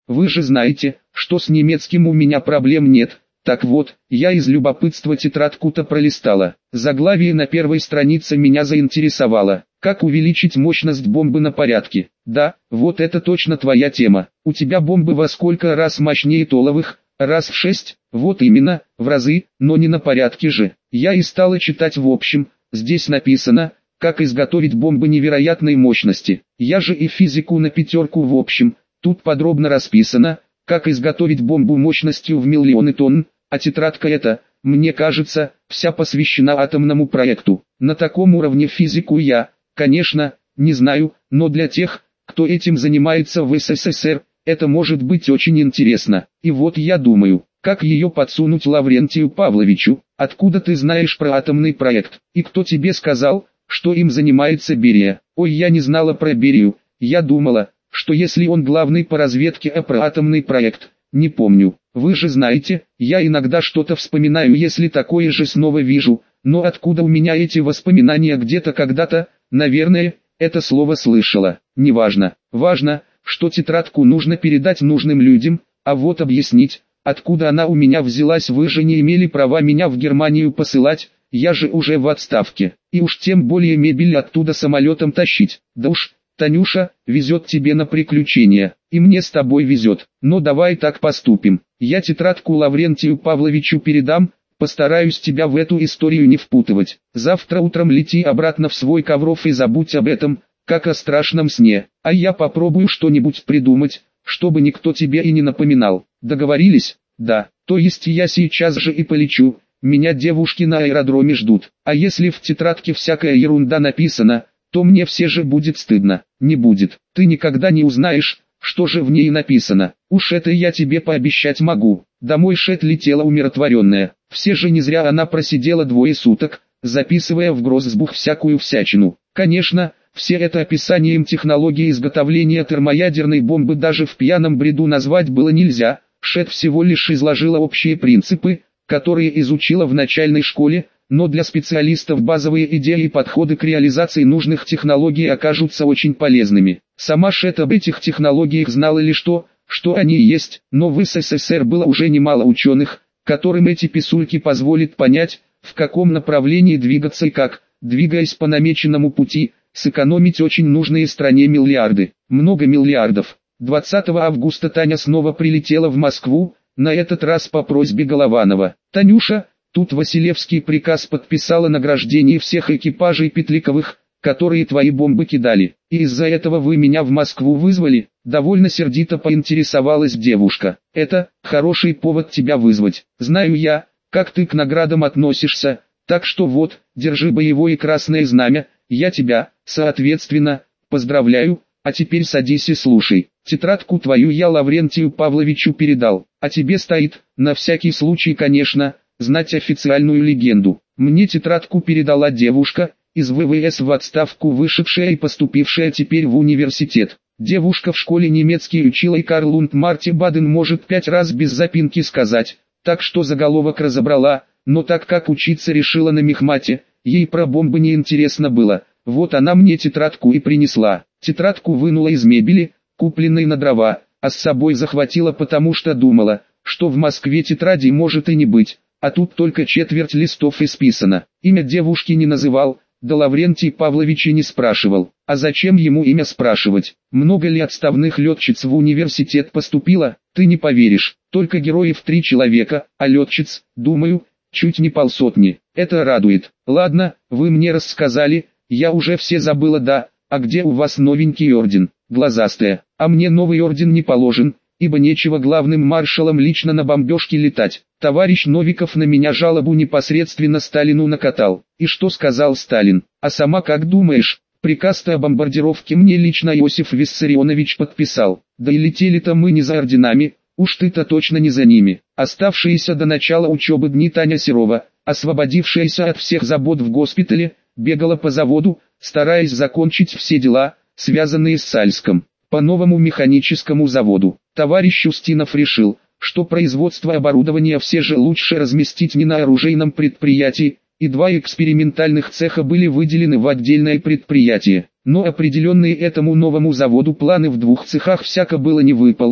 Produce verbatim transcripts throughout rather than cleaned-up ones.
Вы же знаете, что с немецким у меня проблем нет. Так вот, я из любопытства тетрадку-то пролистала. Заглавие на первой странице меня заинтересовало. Как увеличить мощность бомбы на порядке? Да, вот это точно твоя тема. У тебя бомбы во сколько раз мощнее толовых? Раз в шесть? Вот именно, в разы, но не на порядке же. Я и стала читать в общем. Здесь написано, как изготовить бомбы невероятной мощности. Я же и физику на пятерку в общем. Тут подробно расписано, как изготовить бомбу мощностью в миллионы тонн, а тетрадка эта, мне кажется, вся посвящена атомному проекту. На таком уровне физику я, конечно, не знаю, но для тех, кто этим занимается в СССР, это может быть очень интересно. И вот я думаю, как ее подсунуть Лаврентию Павловичу? Откуда ты знаешь про атомный проект? И кто тебе сказал, что им занимается Берия? Ой, я не знала про Берию, я думала, что если он главный по разведке, а про атомный проект, не помню. Вы же знаете, я иногда что-то вспоминаю, если такое же снова вижу, но откуда у меня эти воспоминания? Где-то когда-то, наверное, это слово слышала. Неважно, важно, что тетрадку нужно передать нужным людям, а вот объяснить, откуда она у меня взялась, вы же не имели права меня в Германию посылать, я же уже в отставке, и уж тем более мебель оттуда самолетом тащить. Да уж, Танюша, везет тебе на приключения, и мне с тобой везет, но давай так поступим. Я тетрадку Лаврентию Павловичу передам, постараюсь тебя в эту историю не впутывать. Завтра утром лети обратно в свой Ковров и забудь об этом, как о страшном сне, а я попробую что-нибудь придумать, чтобы никто тебе и не напоминал. Договорились? Да, то есть я сейчас же и полечу, меня девушки на аэродроме ждут, а если в тетрадке всякая ерунда написана, то мне все же будет стыдно. Не будет, ты никогда не узнаешь, что же в ней написано. Уж это я тебе пообещать могу. Домой Шет летела умиротворенная. Все же не зря она просидела двое суток, записывая в Гроссбух всякую всячину. Конечно, все это описанием технологии изготовления термоядерной бомбы даже в пьяном бреду назвать было нельзя. Шет всего лишь изложила общие принципы, которые изучила в начальной школе, но для специалистов базовые идеи и подходы к реализации нужных технологий окажутся очень полезными. Сама Шет об этих технологиях знала лишь то, что они есть, но в СССР было уже немало ученых, которым эти писульки позволят понять, в каком направлении двигаться и как, двигаясь по намеченному пути, сэкономить очень нужные стране миллиарды. Много миллиардов. двадцатого августа Таня снова прилетела в Москву, на этот раз по просьбе Голованова. «Танюша, тут Василевский приказ подписал о награждении всех экипажей Петликовых, которые твои бомбы кидали. И из-за этого вы меня в Москву вызвали?» Довольно сердито поинтересовалась девушка. «Это хороший повод тебя вызвать. Знаю я, как ты к наградам относишься, так что вот, держи боевое красное знамя, я тебя, соответственно, поздравляю, а теперь садись и слушай. Тетрадку твою я Лаврентию Павловичу передал, а тебе стоит, на всякий случай конечно, знать официальную легенду. Мне тетрадку передала девушка, из ВВС в отставку вышедшая и поступившая теперь в университет. Девушка в школе немецкий учила, и Карл und Марти Баден может пять раз без запинки сказать, так что заголовок разобрала, но так как учиться решила на мехмате, ей про бомбы не интересно было, вот она мне тетрадку и принесла. Тетрадку вынула из мебели, купленной на дрова, а с собой захватила, потому что думала, что в Москве тетради может и не быть, а тут только четверть листов исписано. Имя девушки не называл, да Лаврентий Павлович и не спрашивал. А зачем ему имя спрашивать? Много ли отставных летчиц в университет поступило? Ты не поверишь, только героев три человека, а летчиц, думаю, чуть не полсотни. Это радует. Ладно, вы мне рассказали, я уже все забыла. Да, а где у вас новенький орден? Глазастая. А мне новый орден не положен, ибо нечего главным маршалом лично на бомбежке летать. Товарищ Новиков на меня жалобу непосредственно Сталину накатал. И что сказал Сталин? А сама как думаешь? Приказ-то о бомбардировке мне лично Иосиф Виссарионович подписал. Да и летели-то мы не за орденами, уж ты-то точно не за ними. Оставшиеся до начала учебы дни Таня Серова, освободившаяся от всех забот в госпитале, бегала по заводу, стараясь закончить все дела, связанные с Сальском. По новому механическому заводу. Товарищ Устинов решил, что производство оборудования все же лучше разместить не на оружейном предприятии, и два экспериментальных цеха были выделены в отдельное предприятие. Но определенные этому новому заводу планы в двух цехах всяко было не выполнить,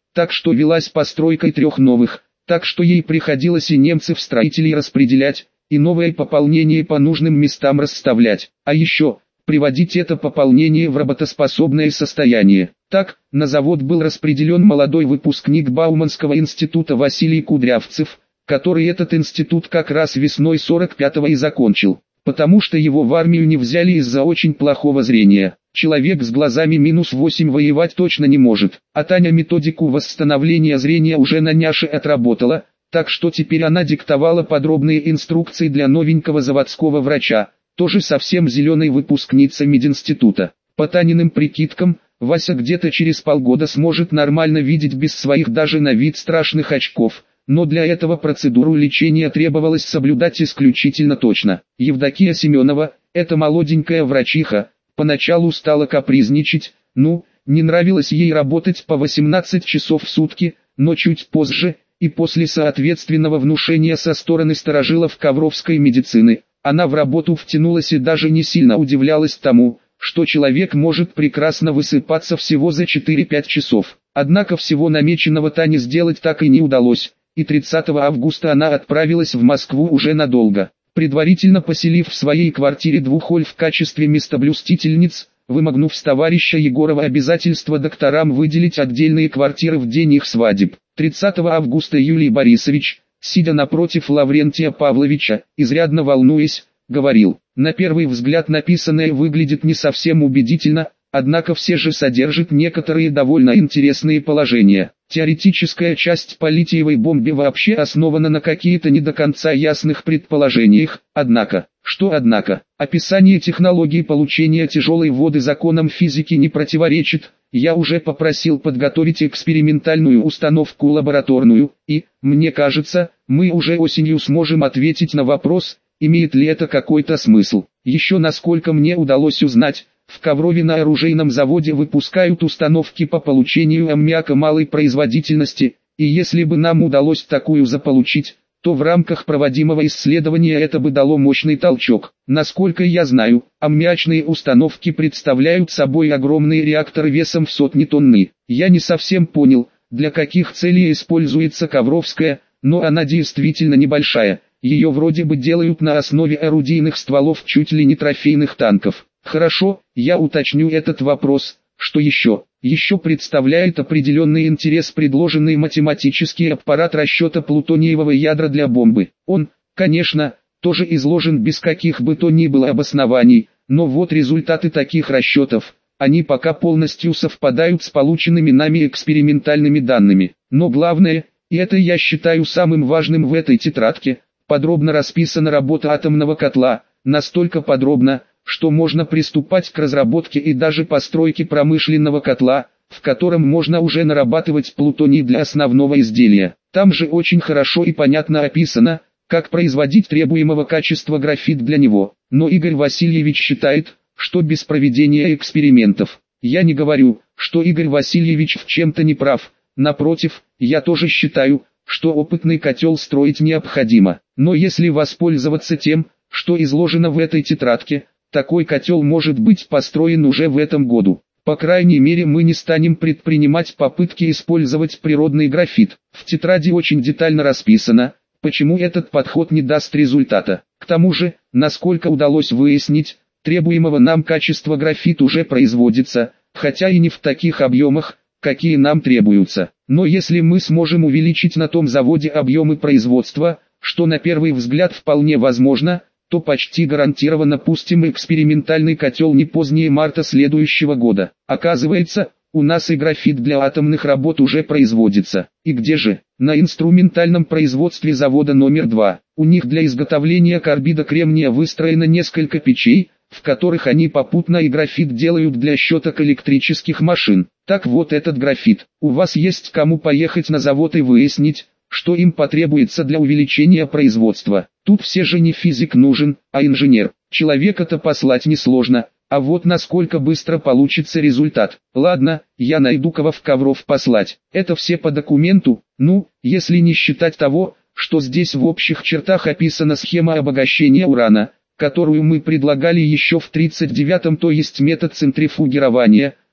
так что велась постройкой трех новых, так что ей приходилось и немцев-строителей распределять, и новое пополнение по нужным местам расставлять, а еще приводить это пополнение в работоспособное состояние. Так, на завод был распределен молодой выпускник Бауманского института Василий Кудрявцев, который этот институт как раз весной сорок пятого и закончил, потому что его в армию не взяли из-за очень плохого зрения. Человек с глазами минус восемь воевать точно не может, а Таня методику восстановления зрения уже на няше отработала, так что теперь она диктовала подробные инструкции для новенького заводского врача, тоже совсем зеленой выпускницы мединститута. По Таниным прикидкам, Вася где-то через полгода сможет нормально видеть без своих даже на вид страшных очков, но для этого процедуру лечения требовалось соблюдать исключительно точно. Евдокия Семенова, эта молоденькая врачиха, поначалу стала капризничать, ну, не нравилось ей работать по восемнадцать часов в сутки, но чуть позже, и после соответственного внушения со стороны старожилов ковровской медицины, она в работу втянулась и даже не сильно удивлялась тому, что человек может прекрасно высыпаться всего за четыре-пять часов. Однако всего намеченного Тане сделать так и не удалось, и тридцатого августа она отправилась в Москву уже надолго, предварительно поселив в своей квартире двух Оль в качестве местоблюстительниц, вымогнув с товарища Егорова обязательство докторам выделить отдельные квартиры в день их свадеб. тридцатого августа Юлий Борисович, сидя напротив Лаврентия Павловича, изрядно волнуясь, говорил: «На первый взгляд написанное выглядит не совсем убедительно, однако все же содержит некоторые довольно интересные положения. Теоретическая часть по литиевой бомбе вообще основана на какие-то не до конца ясных предположениях, однако, что однако, описание технологии получения тяжелой воды законам физики не противоречит. Я уже попросил подготовить экспериментальную установку лабораторную, и, мне кажется, мы уже осенью сможем ответить на вопрос, имеет ли это какой-то смысл. Еще насколько мне удалось узнать, в Коврове на оружейном заводе выпускают установки по получению аммиака малой производительности, и если бы нам удалось такую заполучить, то в рамках проводимого исследования это бы дало мощный толчок. Насколько я знаю, аммиачные установки представляют собой огромные реакторы весом в сотни тонны. Я не совсем понял, для каких целей используется Ковровская, но она действительно небольшая. Ее вроде бы делают на основе орудийных стволов чуть ли не трофейных танков. Хорошо, я уточню этот вопрос. Что еще? Еще представляет определенный интерес предложенный математический аппарат расчета плутониевого ядра для бомбы. Он, конечно, тоже изложен без каких бы то ни было обоснований, но вот результаты таких расчетов. Они пока полностью совпадают с полученными нами экспериментальными данными. Но главное, и это я считаю самым важным в этой тетрадке, подробно расписана работа атомного котла, настолько подробно, что можно приступать к разработке и даже постройке промышленного котла, в котором можно уже нарабатывать плутоний для основного изделия. Там же очень хорошо и понятно описано, как производить требуемого качества графит для него. Но Игорь Васильевич считает, что без проведения экспериментов. Я не говорю, что Игорь Васильевич в чем-то не прав, напротив, я тоже считаю, что опытный котел строить необходимо. Но если воспользоваться тем, что изложено в этой тетрадке, такой котел может быть построен уже в этом году. По крайней мере мы не станем предпринимать попытки использовать природный графит. В тетради очень детально расписано, почему этот подход не даст результата. К тому же, насколько удалось выяснить, требуемого нам качества графит уже производится, хотя и не в таких объемах, какие нам требуются. Но если мы сможем увеличить на том заводе объемы производства, что на первый взгляд вполне возможно, то почти гарантированно пустим экспериментальный котел не позднее марта следующего года. Оказывается, у нас и графит для атомных работ уже производится. И где же? На инструментальном производстве завода номер два. У них для изготовления карбида кремния выстроено несколько печей, в которых они попутно и графит делают для щеток электрических машин. Так вот этот графит. У вас есть кому поехать на завод и выяснить, что им потребуется для увеличения производства. Тут все же не физик нужен, а инженер. Человека-то послать несложно, а вот насколько быстро получится результат. Ладно, я найду кого в Ковров послать. Это все по документу, ну, если не считать того, что здесь в общих чертах описана схема обогащения урана, которую мы предлагали еще в тридцать девятом, то есть метод центрифугирования,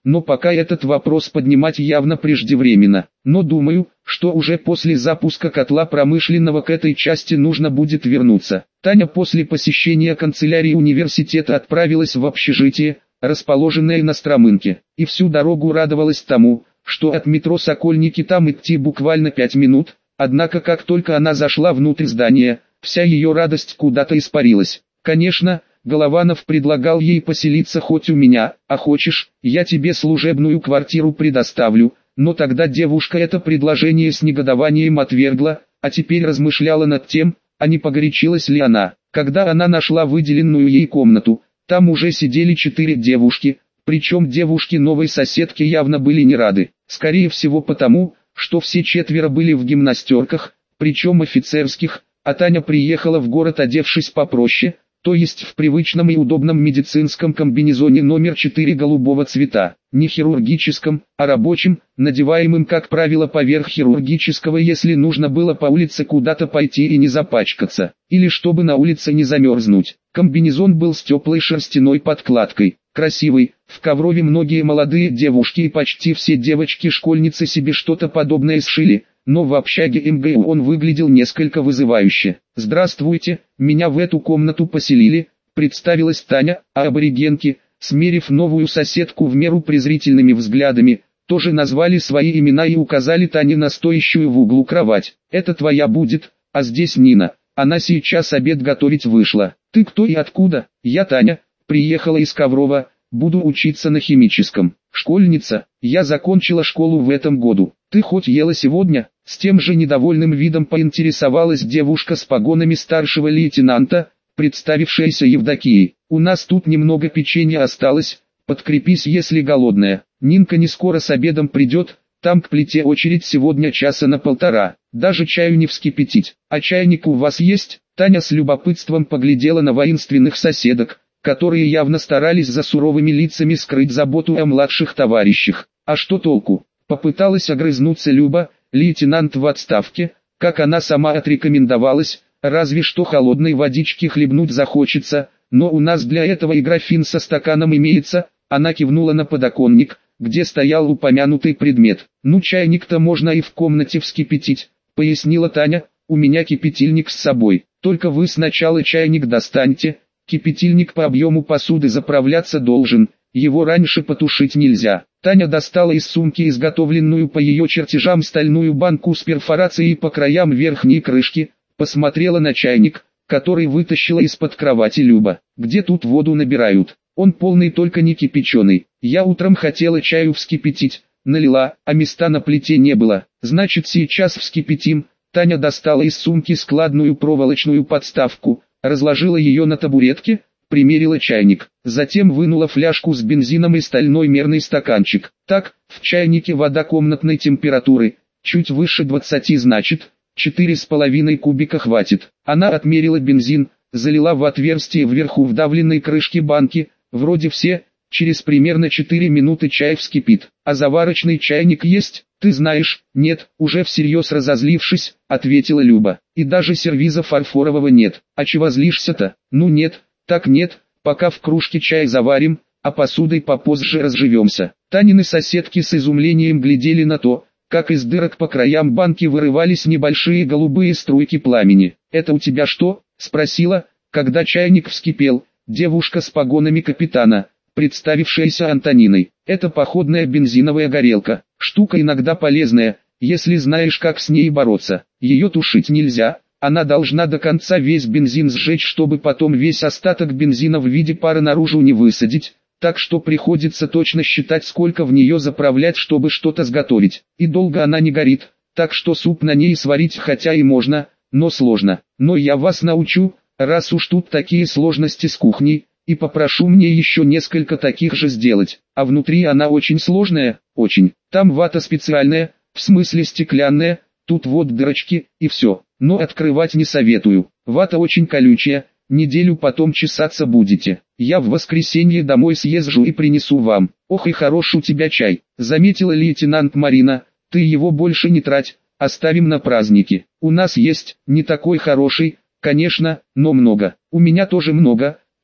но пока этот вопрос поднимать явно преждевременно. Но думаю, что уже после запуска котла промышленного к этой части нужно будет вернуться. Таня после посещения канцелярии университета отправилась в общежитие, расположенное на Стромынке, и всю дорогу радовалась тому, что от метро Сокольники там идти буквально пять минут, однако как только она зашла внутрь здания, вся ее радость куда-то испарилась. Конечно, Голованов предлагал ей поселиться хоть у меня, а хочешь, я тебе служебную квартиру предоставлю, но тогда девушка это предложение с негодованием отвергла, а теперь размышляла над тем, а не погорячилась ли она. Когда она нашла выделенную ей комнату, там уже сидели четыре девушки, причем девушки новой соседки явно были не рады, скорее всего потому, что все четверо были в гимнастерках, причем офицерских, а Таня приехала в город одевшись попроще, то есть в привычном и удобном медицинском комбинезоне номер четыре голубого цвета, не хирургическом, а рабочем, надеваемым как правило поверх хирургического, если нужно было по улице куда-то пойти и не запачкаться, или чтобы на улице не замерзнуть. Комбинезон был с теплой шерстяной подкладкой, красивый, в Коврове многие молодые девушки и почти все девочки-школьницы себе что-то подобное сшили, но в общаге эм гэ у он выглядел несколько вызывающе. «Здравствуйте, меня в эту комнату поселили», — представилась Таня, а аборигенки, смерив новую соседку в меру презрительными взглядами, тоже назвали свои имена и указали Тане на стоящую в углу кровать. «Это твоя будет, а здесь Нина, она сейчас обед готовить вышла». «Ты кто и откуда?» «Я Таня, приехала из Коврова, буду учиться на химическом». «Школьница, я закончила школу в этом году. Ты хоть ела сегодня?» С тем же недовольным видом поинтересовалась девушка с погонами старшего лейтенанта, представившаяся Евдокией. «У нас тут немного печенья осталось, подкрепись, если голодная. Нинка не скоро с обедом придет, там к плите очередь сегодня часа на полтора, даже чаю не вскипятить. А чайник у вас есть?» Таня с любопытством поглядела на воинственных соседок, которые явно старались за суровыми лицами скрыть заботу о младших товарищах. «А что толку?» Попыталась огрызнуться Люба, лейтенант в отставке, как она сама отрекомендовалась, разве что холодной водички хлебнуть захочется, но у нас для этого и графин со стаканом имеется. Она кивнула на подоконник, где стоял упомянутый предмет. «Ну чайник-то можно и в комнате вскипятить», — пояснила Таня, «у меня кипятильник с собой, только вы сначала чайник достаньте, кипятильник по объему посуды заправляться должен, его раньше потушить нельзя». Таня достала из сумки изготовленную по ее чертежам стальную банку с перфорацией по краям верхней крышки, посмотрела на чайник, который вытащила из-под кровати Люба. «Где тут воду набирают? Он полный, только не кипяченый. Я утром хотела чаю вскипятить, налила, а места на плите не было. Значит, сейчас вскипятим». Таня достала из сумки складную проволочную подставку, разложила ее на табуретке, примерила чайник, затем вынула фляжку с бензином и стальной мерный стаканчик. «Так, в чайнике вода комнатной температуры, чуть выше двадцати, значит, четыре с половиной кубика хватит». Она отмерила бензин, залила в отверстие вверху вдавленной крышки банки, вроде все, через примерно четыре минуты чай вскипит. «А заварочный чайник есть?» «Ты знаешь, нет», уже всерьез разозлившись, ответила Люба. «И даже сервиза фарфорового нет». «А чего злишься-то?» «Ну нет, так нет, пока в кружке чай заварим, а посудой попозже разживемся». Танины соседки с изумлением глядели на то, как из дырок по краям банки вырывались небольшие голубые струйки пламени. «Это у тебя что?» — спросила, когда чайник вскипел, девушка с погонами капитана, представившаяся Антониной. «Это походная бензиновая горелка, штука иногда полезная, если знаешь, как с ней бороться. Ее тушить нельзя, она должна до конца весь бензин сжечь, чтобы потом весь остаток бензина в виде пара наружу не высадить, так что приходится точно считать, сколько в нее заправлять, чтобы что-то сготовить. И долго она не горит, так что суп на ней сварить хотя и можно, но сложно. Но я вас научу, раз уж тут такие сложности с кухней, и попрошу мне еще несколько таких же сделать. А внутри она очень сложная, очень. Там вата специальная, в смысле стеклянная, тут вот дырочки, и все. Но открывать не советую. Вата очень колючая, неделю потом чесаться будете. Я в воскресенье домой съезжу и принесу вам». «Ох и хорош у тебя чай», — заметила лейтенант Марина, «ты его больше не трать, оставим на праздники. У нас есть, не такой хороший, конечно, но много». «У меня тоже много»,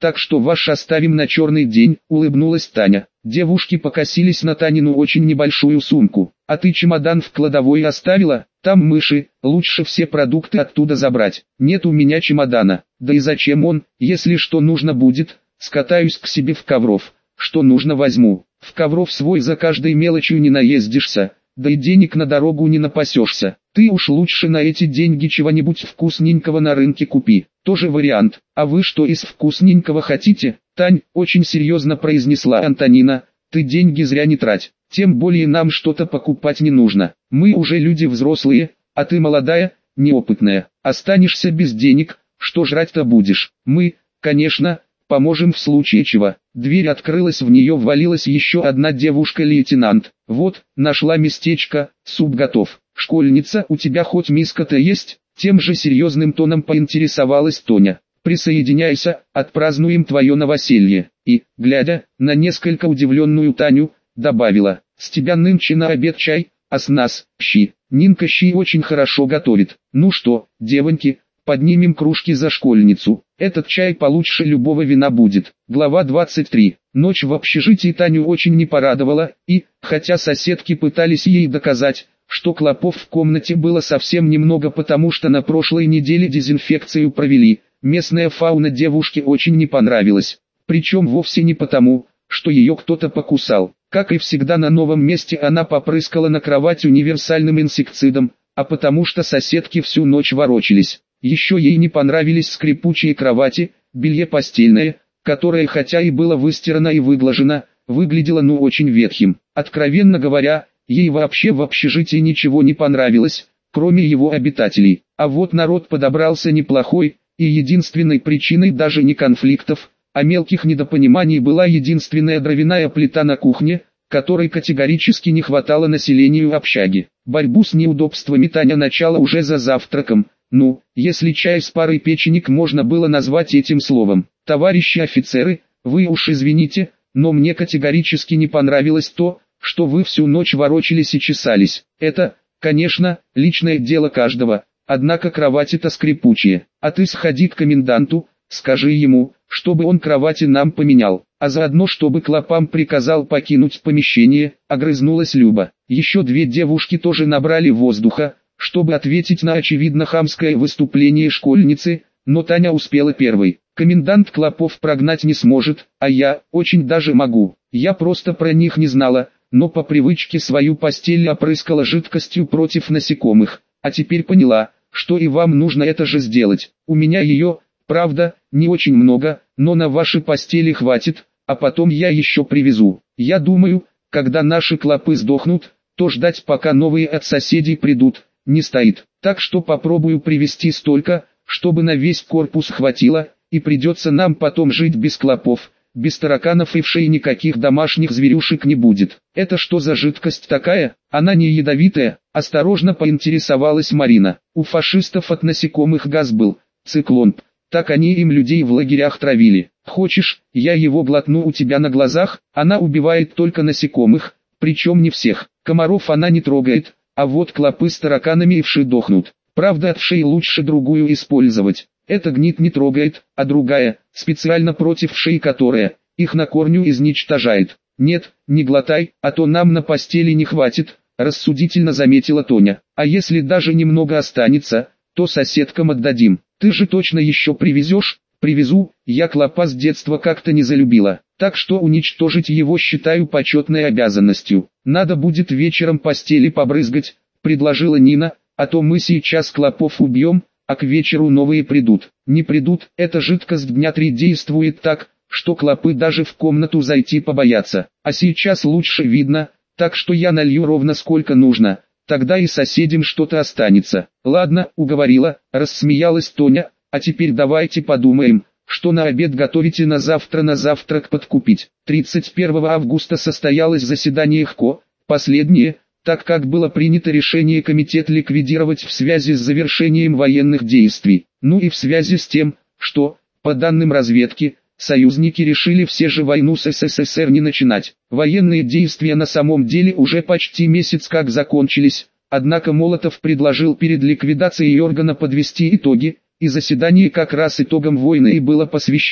так что ваш оставим на черный день», — улыбнулась Таня. Девушки покосились на Танину очень небольшую сумку. «А ты чемодан в кладовой оставила? Там мыши, лучше все продукты оттуда забрать». «Нет у меня чемодана». «Да и зачем он, если что нужно будет, скатаюсь к себе в Ковров, что нужно возьму». «В Ковров свой за каждой мелочью не наездишься, да и денег на дорогу не напасешься. Ты уж лучше на эти деньги чего-нибудь вкусненького на рынке купи». «Тоже вариант. А вы что из вкусненького хотите?» «Тань», — очень серьезно произнесла Антонина, — «ты деньги зря не трать. Тем более нам что-то покупать не нужно. Мы уже люди взрослые, а ты молодая, неопытная. Останешься без денег, что жрать-то будешь? Мы, конечно, поможем в случае чего». Дверь открылась, в нее ввалилась еще одна девушка-лейтенант. «Вот, нашла местечко, суп готов. Школьница, у тебя хоть миска-то есть?» Тем же серьезным тоном поинтересовалась Тоня. «Присоединяйся, отпразднуем твое новоселье». И, глядя на несколько удивленную Таню, добавила: «С тебя нынче на обед чай, а с нас – щи. Нинка щи очень хорошо готовит. Ну что, девоньки, поднимем кружки за школьницу. Этот чай получше любого вина будет». Глава двадцать три. Ночь в общежитии Таню очень не порадовала, и, хотя соседки пытались ей доказать, что клопов в комнате было совсем немного, потому что на прошлой неделе дезинфекцию провели, местная фауна девушке очень не понравилась. Причем вовсе не потому, что ее кто-то покусал. Как и всегда на новом месте она попрыскала на кровать универсальным инсектицидом, а потому что соседки всю ночь ворочались. Еще ей не понравились скрипучие кровати, белье постельное, которое хотя и было выстирано и выглажено, выглядело ну очень ветхим. Откровенно говоря, ей вообще в общежитии ничего не понравилось, кроме его обитателей. А вот народ подобрался неплохой, и единственной причиной даже не конфликтов, а мелких недопониманий была единственная дровяная плита на кухне, которой категорически не хватало населению общаги. Борьбу с неудобствами Таня начала уже за завтраком. Ну, если чай с парой печенек можно было назвать этим словом. «Товарищи офицеры, вы уж извините, но мне категорически не понравилось то, что вы всю ночь ворочались и чесались. Это, конечно, личное дело каждого, однако кровати-то скрипучие. А ты сходи к коменданту, скажи ему, чтобы он кровати нам поменял, а заодно чтобы клопам приказал покинуть помещение», — огрызнулась Люба. Еще две девушки тоже набрали воздуха, чтобы ответить на очевидно хамское выступление школьницы, но Таня успела первой. «Комендант клопов прогнать не сможет, а я, очень даже могу. Я просто про них не знала, но по привычке свою постель опрыскала жидкостью против насекомых, а теперь поняла, что и вам нужно это же сделать. У меня ее, правда, не очень много, но на ваши постели хватит, а потом я еще привезу. Я думаю, когда наши клопы сдохнут, то ждать пока новые от соседей придут, не стоит. Так что попробую привезти столько, чтобы на весь корпус хватило, и придется нам потом жить без клопов. Без тараканов и вшей никаких домашних зверюшек не будет». «Это что за жидкость такая? Она не ядовитая?» – осторожно поинтересовалась Марина. «У фашистов от насекомых газ был, циклон. Так они им людей в лагерях травили. Хочешь, я его глотну у тебя на глазах? Она убивает только насекомых, причем не всех. Комаров она не трогает, а вот клопы с тараканами и вши дохнут. Правда, от вшей лучше другую использовать. Эта гнит не трогает, а другая, специально против вшей, которая их на корню изничтожает. Нет, не глотай, а то нам на постели не хватит», — рассудительно заметила Тоня. «А если даже немного останется, то соседкам отдадим. Ты же точно еще привезешь?» «Привезу, я клопа с детства как-то не залюбила, так что уничтожить его считаю почетной обязанностью. Надо будет вечером постели побрызгать», — предложила Нина, «а то мы сейчас клопов убьем, а к вечеру новые придут». «Не придут, эта жидкость дня три действует так, что клопы даже в комнату зайти побоятся. А сейчас лучше видно, так что я налью ровно сколько нужно, тогда и соседям что-то останется». «Ладно, уговорила», — рассмеялась Тоня, «а теперь давайте подумаем, что на обед готовите на завтра на завтрак подкупить». тридцать первого августа состоялось заседание ХКО, последнее, так как было принято решение комитет ликвидировать в связи с завершением военных действий. Ну и в связи с тем, что, по данным разведки, союзники решили все же войну с СССР не начинать. Военные действия на самом деле уже почти месяц как закончились, однако Молотов предложил перед ликвидацией органа подвести итоги, и заседание как раз итогам войны и было посвящено.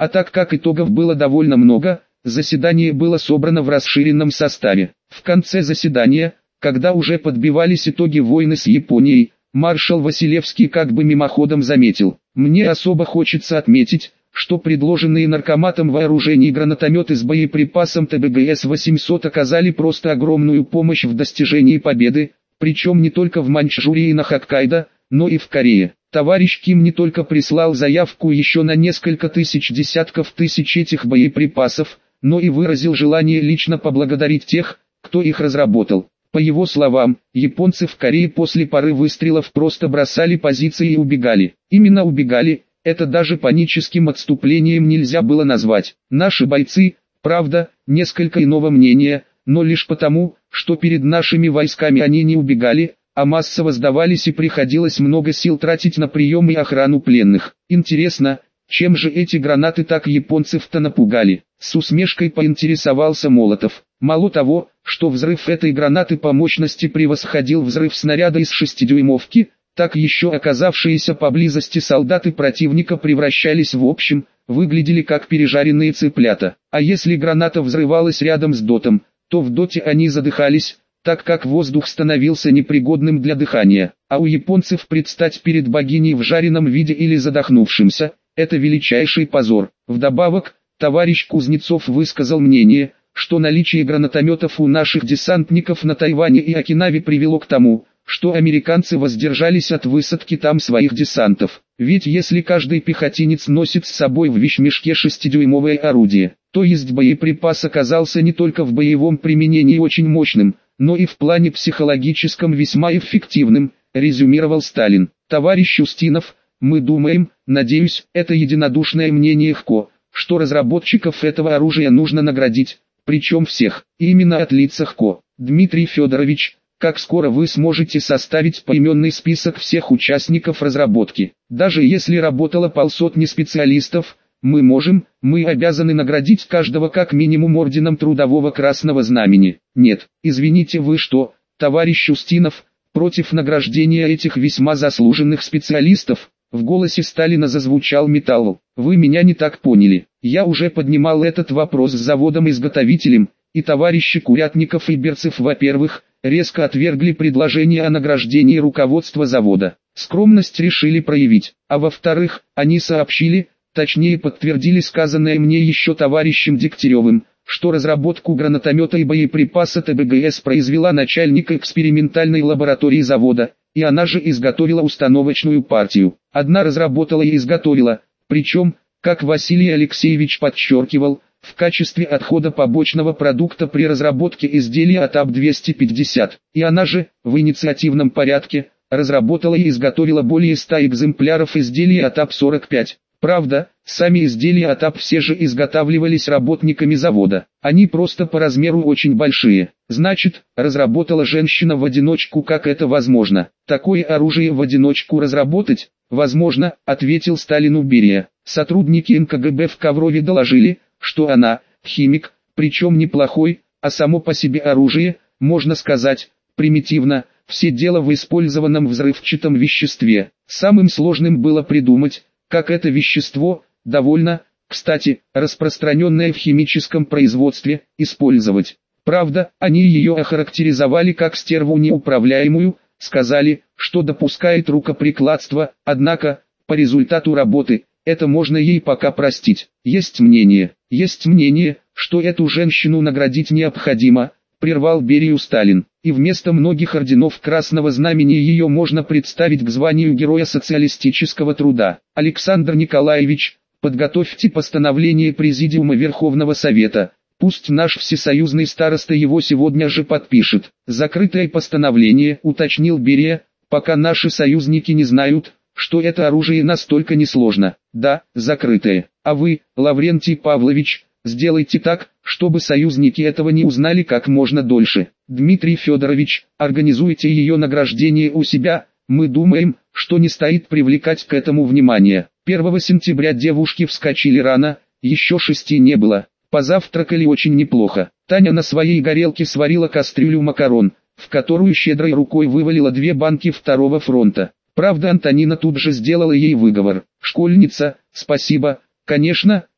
А так как итогов было довольно много, заседание было собрано в расширенном составе. В конце заседания, когда уже подбивались итоги войны с Японией, маршал Василевский как бы мимоходом заметил: «Мне особо хочется отметить, что предложенные наркоматом вооружений гранатометы с боеприпасом Т Б Г С восемьсот оказали просто огромную помощь в достижении победы, причем не только в Маньчжурии и на Хоккайдо, но и в Корее. Товарищ Ким не только прислал заявку еще на несколько тысяч десятков тысяч этих боеприпасов, но и выразил желание лично поблагодарить тех, кто их разработал». По его словам, японцы в Корее после пары выстрелов просто бросали позиции и убегали. Именно убегали, это даже паническим отступлением нельзя было назвать. Наши бойцы, правда, несколько иного мнения, но лишь потому, что перед нашими войсками они не убегали, а массово сдавались и приходилось много сил тратить на прием и охрану пленных. Интересно, чем же эти гранаты так японцев-то напугали? С усмешкой поинтересовался Молотов. Мало того, что взрыв этой гранаты по мощности превосходил взрыв снаряда из шестидюймовки, так еще оказавшиеся поблизости солдаты противника превращались в общем, выглядели как пережаренные цыплята. А если граната взрывалась рядом с дотом, то в доте они задыхались, так как воздух становился непригодным для дыхания. А у японцев предстать перед богиней в жареном виде или задохнувшимся – это величайший позор. Вдобавок, товарищ Кузнецов высказал мнение, что наличие гранатометов у наших десантников на Тайване и Окинаве привело к тому, что американцы воздержались от высадки там своих десантов. Ведь если каждый пехотинец носит с собой в вещмешке шестидюймовое орудие, то есть боеприпас оказался не только в боевом применении очень мощным, но и в плане психологическом весьма эффективным, резюмировал Сталин. Товарищ Устинов, мы думаем, надеюсь, это единодушное мнение ХКО, что разработчиков этого оружия нужно наградить, причем всех, и именно от лица ХКО. Дмитрий Федорович, как скоро вы сможете составить поименный список всех участников разработки? Даже если работало полсотни специалистов, мы можем, мы обязаны наградить каждого как минимум орденом Трудового Красного Знамени. Нет, извините, вы что, товарищ Устинов, против награждения этих весьма заслуженных специалистов? В голосе Сталина зазвучал металл. Вы меня не так поняли. Я уже поднимал этот вопрос с заводом-изготовителем, и товарищи Курятников и Берцев, во-первых, резко отвергли предложение о награждении руководства завода. Скромность решили проявить. А во-вторых, они сообщили, точнее подтвердили сказанное мне еще товарищем Дегтяревым, что разработку гранатомета и боеприпаса Т Б Г С произвела начальник экспериментальной лаборатории завода, и она же изготовила установочную партию. Одна разработала и изготовила, причем, как Василий Алексеевич подчеркивал, в качестве отхода побочного продукта при разработке изделия от А П двести пятьдесят. И она же, в инициативном порядке, разработала и изготовила более ста экземпляров изделия от А П сорок пять. Правда, сами изделия от А П все же изготавливались работниками завода. Они просто по размеру очень большие. Значит, разработала женщина в одиночку, как это возможно? Такое оружие в одиночку разработать? Возможно, ответил Сталину Берия. Сотрудники Н К Г Б в Коврове доложили, что она, химик, причем неплохой, а само по себе оружие, можно сказать, примитивно, все дело в использованном взрывчатом веществе. Самым сложным было придумать, как это вещество, довольно, кстати, распространенное в химическом производстве, использовать. Правда, они ее охарактеризовали как стерву неуправляемую, сказали, что допускает рукоприкладство, однако, по результату работы, это можно ей пока простить. Есть мнение, есть мнение, что эту женщину наградить необходимо, прервал Берию Сталин, и вместо многих орденов Красного Знамени ее можно представить к званию Героя социалистического труда. Александр Николаевич, подготовьте постановление Президиума Верховного Совета, пусть наш всесоюзный староста его сегодня же подпишет. Закрытое постановление, уточнил Берия, пока наши союзники не знают, что это оружие настолько несложно. Да, закрытое. А вы, Лаврентий Павлович, сделайте так, чтобы союзники этого не узнали как можно дольше. Дмитрий Федорович, организуйте ее награждение у себя, мы думаем, что не стоит привлекать к этому внимание. первого сентября девушки вскочили рано, еще шести не было, позавтракали очень неплохо. Таня на своей горелке сварила кастрюлю макарон, в которую щедрой рукой вывалила две банки второго фронта. Правда, Антонина тут же сделала ей выговор. «Школьница, спасибо, конечно,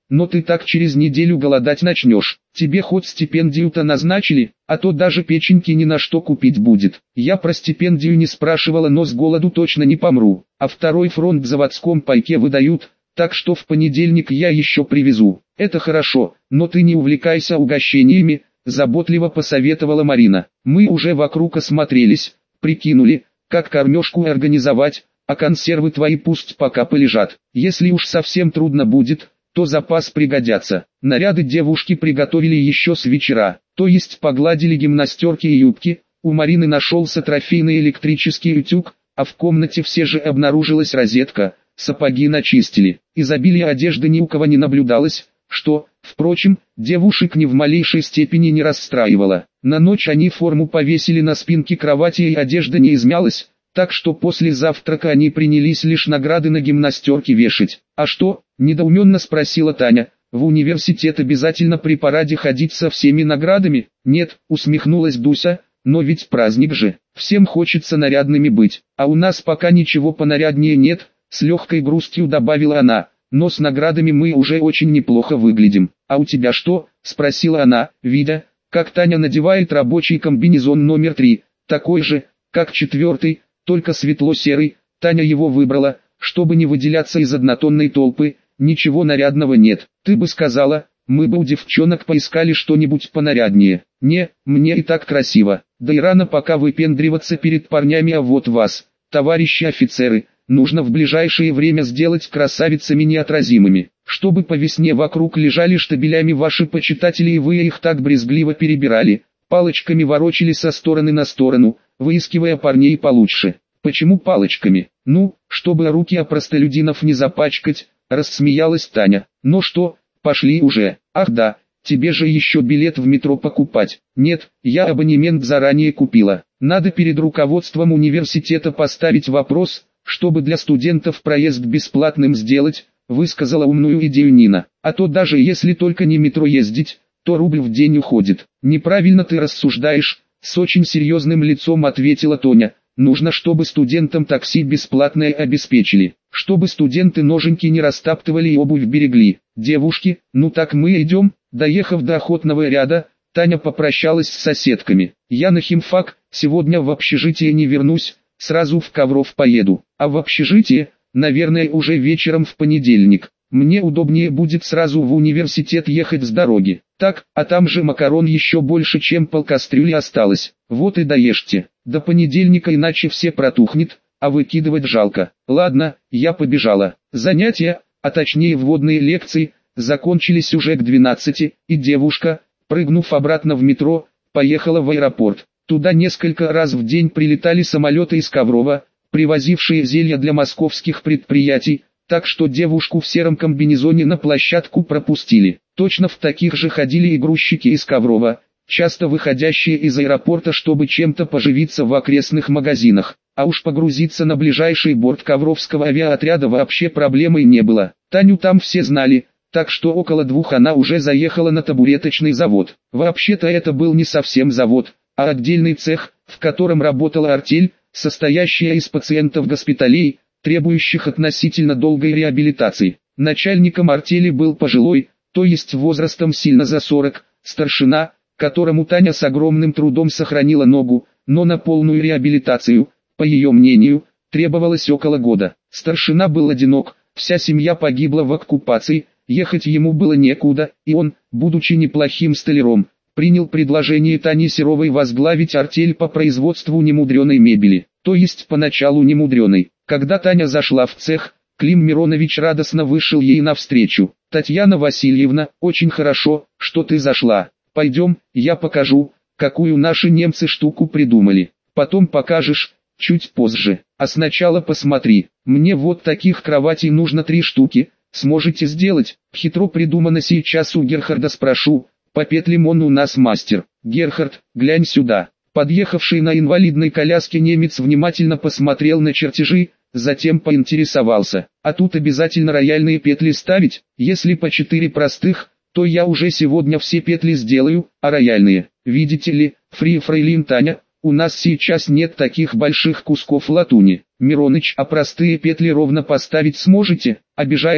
но ты так через неделю голодать начнешь. Тебе хоть стипендию-то назначили, а то даже печеньки ни на что купить будет. Я про стипендию не спрашивала, но с голоду точно не помру. А второй фронт в заводском пайке выдают, так что в понедельник я еще привезу. Это хорошо, но ты не увлекайся угощениями, заботливо посоветовала Марина. Мы уже вокруг осмотрелись, прикинули, как кормежку организовать, а консервы твои пусть пока полежат. Если уж совсем трудно будет, то запас пригодятся. Наряды девушки приготовили еще с вечера, то есть погладили гимнастерки и юбки. У Марины нашелся трофейный электрический утюг, а в комнате все же обнаружилась розетка, сапоги начистили. Изобилие одежды ни у кого не наблюдалось, что, впрочем, девушек ни в малейшей степени не расстраивало. На ночь они форму повесили на спинке кровати и одежда не измялась, так что после завтрака они принялись лишь награды на гимнастерке вешать. «А что?» – недоуменно спросила Таня. «В университет обязательно при параде ходить со всеми наградами?» «Нет», – усмехнулась Дуся, – «но ведь праздник же, всем хочется нарядными быть, а у нас пока ничего понаряднее нет», – с легкой грустью добавила она. «Но с наградами мы уже очень неплохо выглядим. А у тебя что?» – спросила она, видя, как Таня надевает рабочий комбинезон номер три, такой же, как четвертый, только светло-серый. Таня его выбрала, чтобы не выделяться из однотонной толпы. «Ничего нарядного нет. Ты бы сказала, мы бы у девчонок поискали что-нибудь понаряднее». «Не, мне и так красиво. Да и рано пока выпендриваться перед парнями, а вот вас, товарищи офицеры, нужно в ближайшее время сделать красавицами неотразимыми, чтобы по весне вокруг лежали штабелями ваши почитатели и вы их так брезгливо перебирали, палочками ворочали со стороны на сторону, выискивая парней получше». «Почему палочками?» «Ну, чтобы руки о простолюдинов не запачкать», — рассмеялась Таня. «Ну что, пошли уже?» «Ах да, тебе же еще билет в метро покупать». «Нет, я абонемент заранее купила. Надо перед руководством университета поставить вопрос, чтобы для студентов проезд бесплатным сделать», — высказала умную идею Нина. «А то даже если только не метро ездить, то рубль в день уходит». «Неправильно ты рассуждаешь», — с очень серьезным лицом ответила Тоня. «Нужно, чтобы студентам такси бесплатное обеспечили, чтобы студенты ноженьки не растаптывали и обувь берегли». «Девушки, ну так мы идем». Доехав до охотного ряда, Таня попрощалась с соседками. «Я на химфак, сегодня в общежитие не вернусь, сразу в Ковров поеду. А в общежитие, наверное, уже вечером в понедельник. Мне удобнее будет сразу в университет ехать с дороги. Так, а там же макарон еще больше, чем полкастрюли осталось. Вот и доешьте. До понедельника, иначе все протухнет, а выкидывать жалко. Ладно, я побежала». Занятия, а точнее вводные лекции, закончились уже к двенадцати, и девушка, прыгнув обратно в метро, поехала в аэропорт. Туда несколько раз в день прилетали самолеты из Коврова, привозившие зелья для московских предприятий, так что девушку в сером комбинезоне на площадку пропустили. Точно в таких же ходили и грузчики из Коврова, часто выходящие из аэропорта, чтобы чем-то поживиться в окрестных магазинах. А уж погрузиться на ближайший борт Ковровского авиаотряда вообще проблемой не было. Таню там все знали, так что около двух она уже заехала на табуреточный завод. Вообще-то это был не совсем завод, а отдельный цех, в котором работала артель, состоящая из пациентов госпиталей, требующих относительно долгой реабилитации. Начальником артели был пожилой, то есть возрастом сильно за сорок, старшина, которому Таня с огромным трудом сохранила ногу, но на полную реабилитацию, по ее мнению, требовалось около года. Старшина был одинок, вся семья погибла в оккупации, ехать ему было некуда, и он, будучи неплохим столяром, принял предложение Тани Серовой возглавить артель по производству немудреной мебели, то есть поначалу немудреной. Когда Таня зашла в цех, Клим Миронович радостно вышел ей навстречу. «Татьяна Васильевна, очень хорошо, что ты зашла. Пойдем, я покажу, какую наши немцы штуку придумали. Потом покажешь, чуть позже. А сначала посмотри, мне вот таких кроватей нужно три штуки, сможете сделать?» «Хитро придумано, сейчас у Герхарда спрошу, по петлям он у нас мастер». «Герхард, глянь сюда». Подъехавший на инвалидной коляске немец внимательно посмотрел на чертежи, затем поинтересовался: «А тут обязательно рояльные петли ставить? Если по четыре простых, то я уже сегодня все петли сделаю, а рояльные, видите ли, фри фрейлин Таня, у нас сейчас нет таких больших кусков латуни». «Мироныч, а простые петли ровно поставить сможете?» «Обижаешь,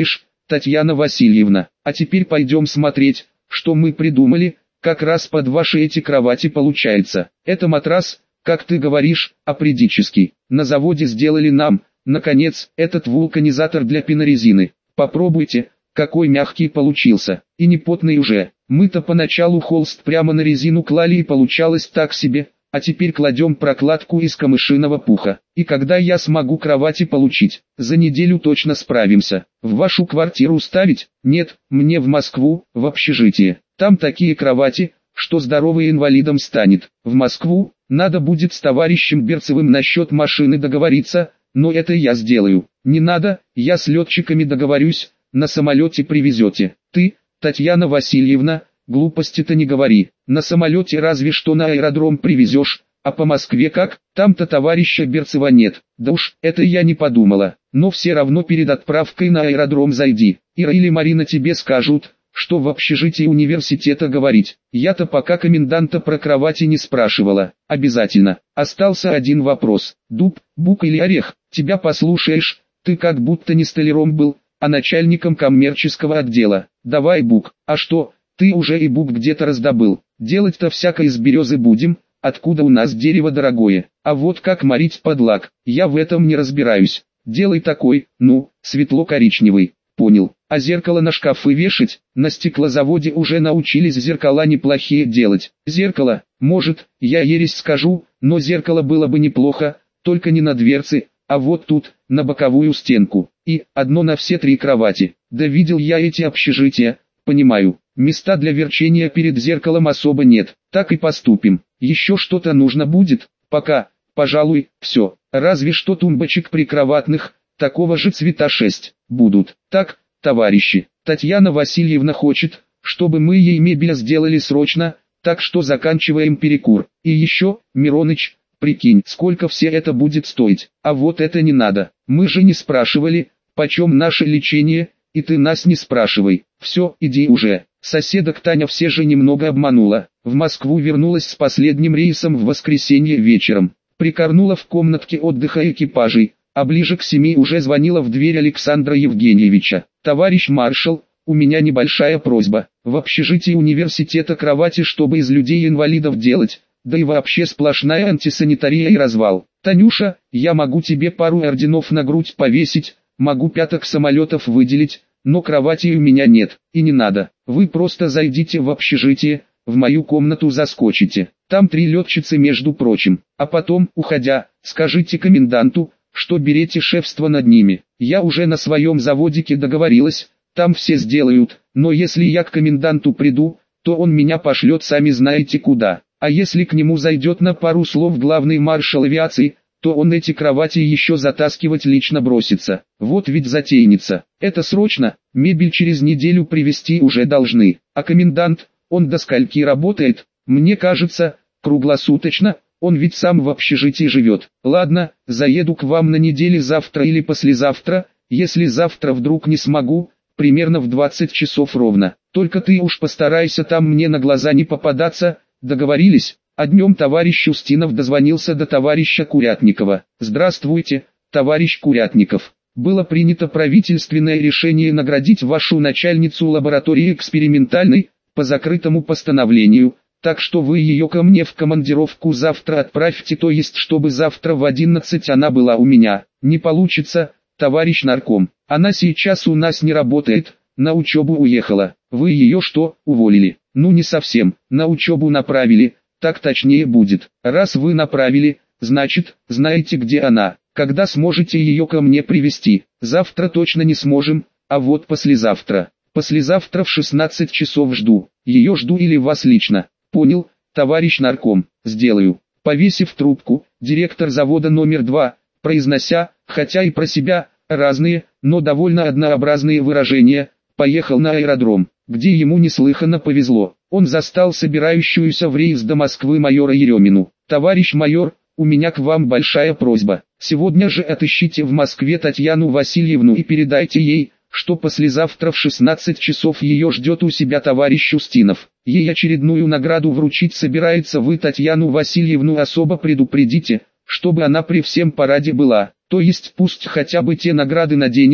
Татьяна Васильевна. А теперь пойдем смотреть, что мы придумали, как раз под ваши эти кровати получается. Это матрас, как ты говоришь, апридический. На заводе сделали нам, наконец, этот вулканизатор для пенорезины. Попробуйте, какой мягкий получился, и не потный уже. Мы-то поначалу холст прямо на резину клали и получалось так себе, а теперь кладем прокладку из камышиного пуха. И когда я смогу кровати получить? За неделю точно справимся. В вашу квартиру ставить? Нет, мне в Москву, в общежитие. Там такие кровати, что здоровый инвалидом станет. В Москву, надо будет с товарищем Берцевым насчет машины договориться, но это я сделаю. Не надо, я с летчиками договорюсь, на самолете привезете. Ты, Татьяна Васильевна, глупости-то не говори. На самолете разве что на аэродром привезешь, а по Москве как? Там-то товарища Берцева нет. Да уж, это я не подумала. Но все равно перед отправкой на аэродром зайди. Ира или Марина тебе скажут, что в общежитии университета говорить. Я-то пока коменданта про кровати не спрашивала. Обязательно. Остался один вопрос. Дуб, бук или орех? Тебя послушаешь, ты как будто не столяром был, а начальником коммерческого отдела. Давай бук. А что, ты уже и бук где-то раздобыл. Делать-то всякое из березы будем, откуда у нас дерево дорогое. А вот как морить подлак, я в этом не разбираюсь. Делай такой, ну, светло-коричневый. Понял. А зеркало на шкафы вешать? На стеклозаводе уже научились зеркала неплохие делать. Зеркало, может, я ересь скажу, но зеркало было бы неплохо, только не на дверцы, а вот тут, на боковую стенку. И одно на все три кровати. Да видел я эти общежития, понимаю. Места для верчения перед зеркалом особо нет. Так и поступим. Еще что-то нужно будет? Пока, пожалуй, все. Разве что тумбочек прикроватных, такого же цвета шесть, будут. Так, товарищи, Татьяна Васильевна хочет, чтобы мы ей мебель сделали срочно, так что заканчиваем перекур. И еще, Мироныч, прикинь, сколько все это будет стоить. А вот это не надо. Мы же не спрашивали, почем наше лечение, и ты нас не спрашивай. Все, иди уже. Соседок Таня все же немного обманула. В Москву вернулась с последним рейсом в воскресенье вечером. Прикорнула в комнатке отдыха экипажей, а ближе к семи уже звонила в дверь Александра Евгеньевича. «Товарищ маршал, у меня небольшая просьба. В общежитии университета кровати, чтобы из людей-инвалидов делать, да и вообще сплошная антисанитария и развал. Танюша, я могу тебе пару орденов на грудь повесить, могу пяток самолетов выделить, но кровати у меня нет, и не надо. Вы просто зайдите в общежитие, в мою комнату заскочите. Там три летчицы между прочим. А потом, уходя, скажите коменданту, что берете шефство над ними. Я уже на своем заводике договорилась, там все сделают, но если я к коменданту приду, то он меня пошлет сами знаете куда. А если к нему зайдет на пару слов главный маршал авиации, то он эти кровати еще затаскивать лично бросится. Вот ведь затейница. Это срочно, мебель через неделю привезти уже должны. А комендант, он до скольки работает? Мне кажется, круглосуточно, он ведь сам в общежитии живет. Ладно, заеду к вам на неделе завтра или послезавтра, если завтра вдруг не смогу, примерно в двадцать часов ровно. Только ты уж постарайся там мне на глаза не попадаться, договорились? А днем товарищ Устинов дозвонился до товарища Курятникова. Здравствуйте, товарищ Курятников. Было принято правительственное решение наградить вашу начальницу лаборатории экспериментальной, по закрытому постановлению, так что вы ее ко мне в командировку завтра отправьте, то есть чтобы завтра в одиннадцать она была у меня. Не получится, товарищ нарком. Она сейчас у нас не работает, на учебу уехала. Вы ее что, уволили? Ну не совсем, на учебу направили. Так точнее будет. Раз вы направили, значит, знаете где она. Когда сможете ее ко мне привезти? Завтра точно не сможем, а вот послезавтра. Послезавтра в шестнадцать часов жду. Ее жду или вас лично? Понял, товарищ нарком, сделаю. Повесив трубку, директор завода номер два, произнося, хотя и про себя, разные, но довольно однообразные выражения, поехал на аэродром, где ему неслыханно повезло. Он застал собирающуюся в рейс до Москвы майора Еремину. «Товарищ майор, у меня к вам большая просьба. Сегодня же отыщите в Москве Татьяну Васильевну и передайте ей, что послезавтра в шестнадцать часов ее ждет у себя товарищ Устинов. Ей очередную награду вручить собирается, вы Татьяну Васильевну особо предупредите, чтобы она при всем параде была, то есть пусть хотя бы те награды наденет,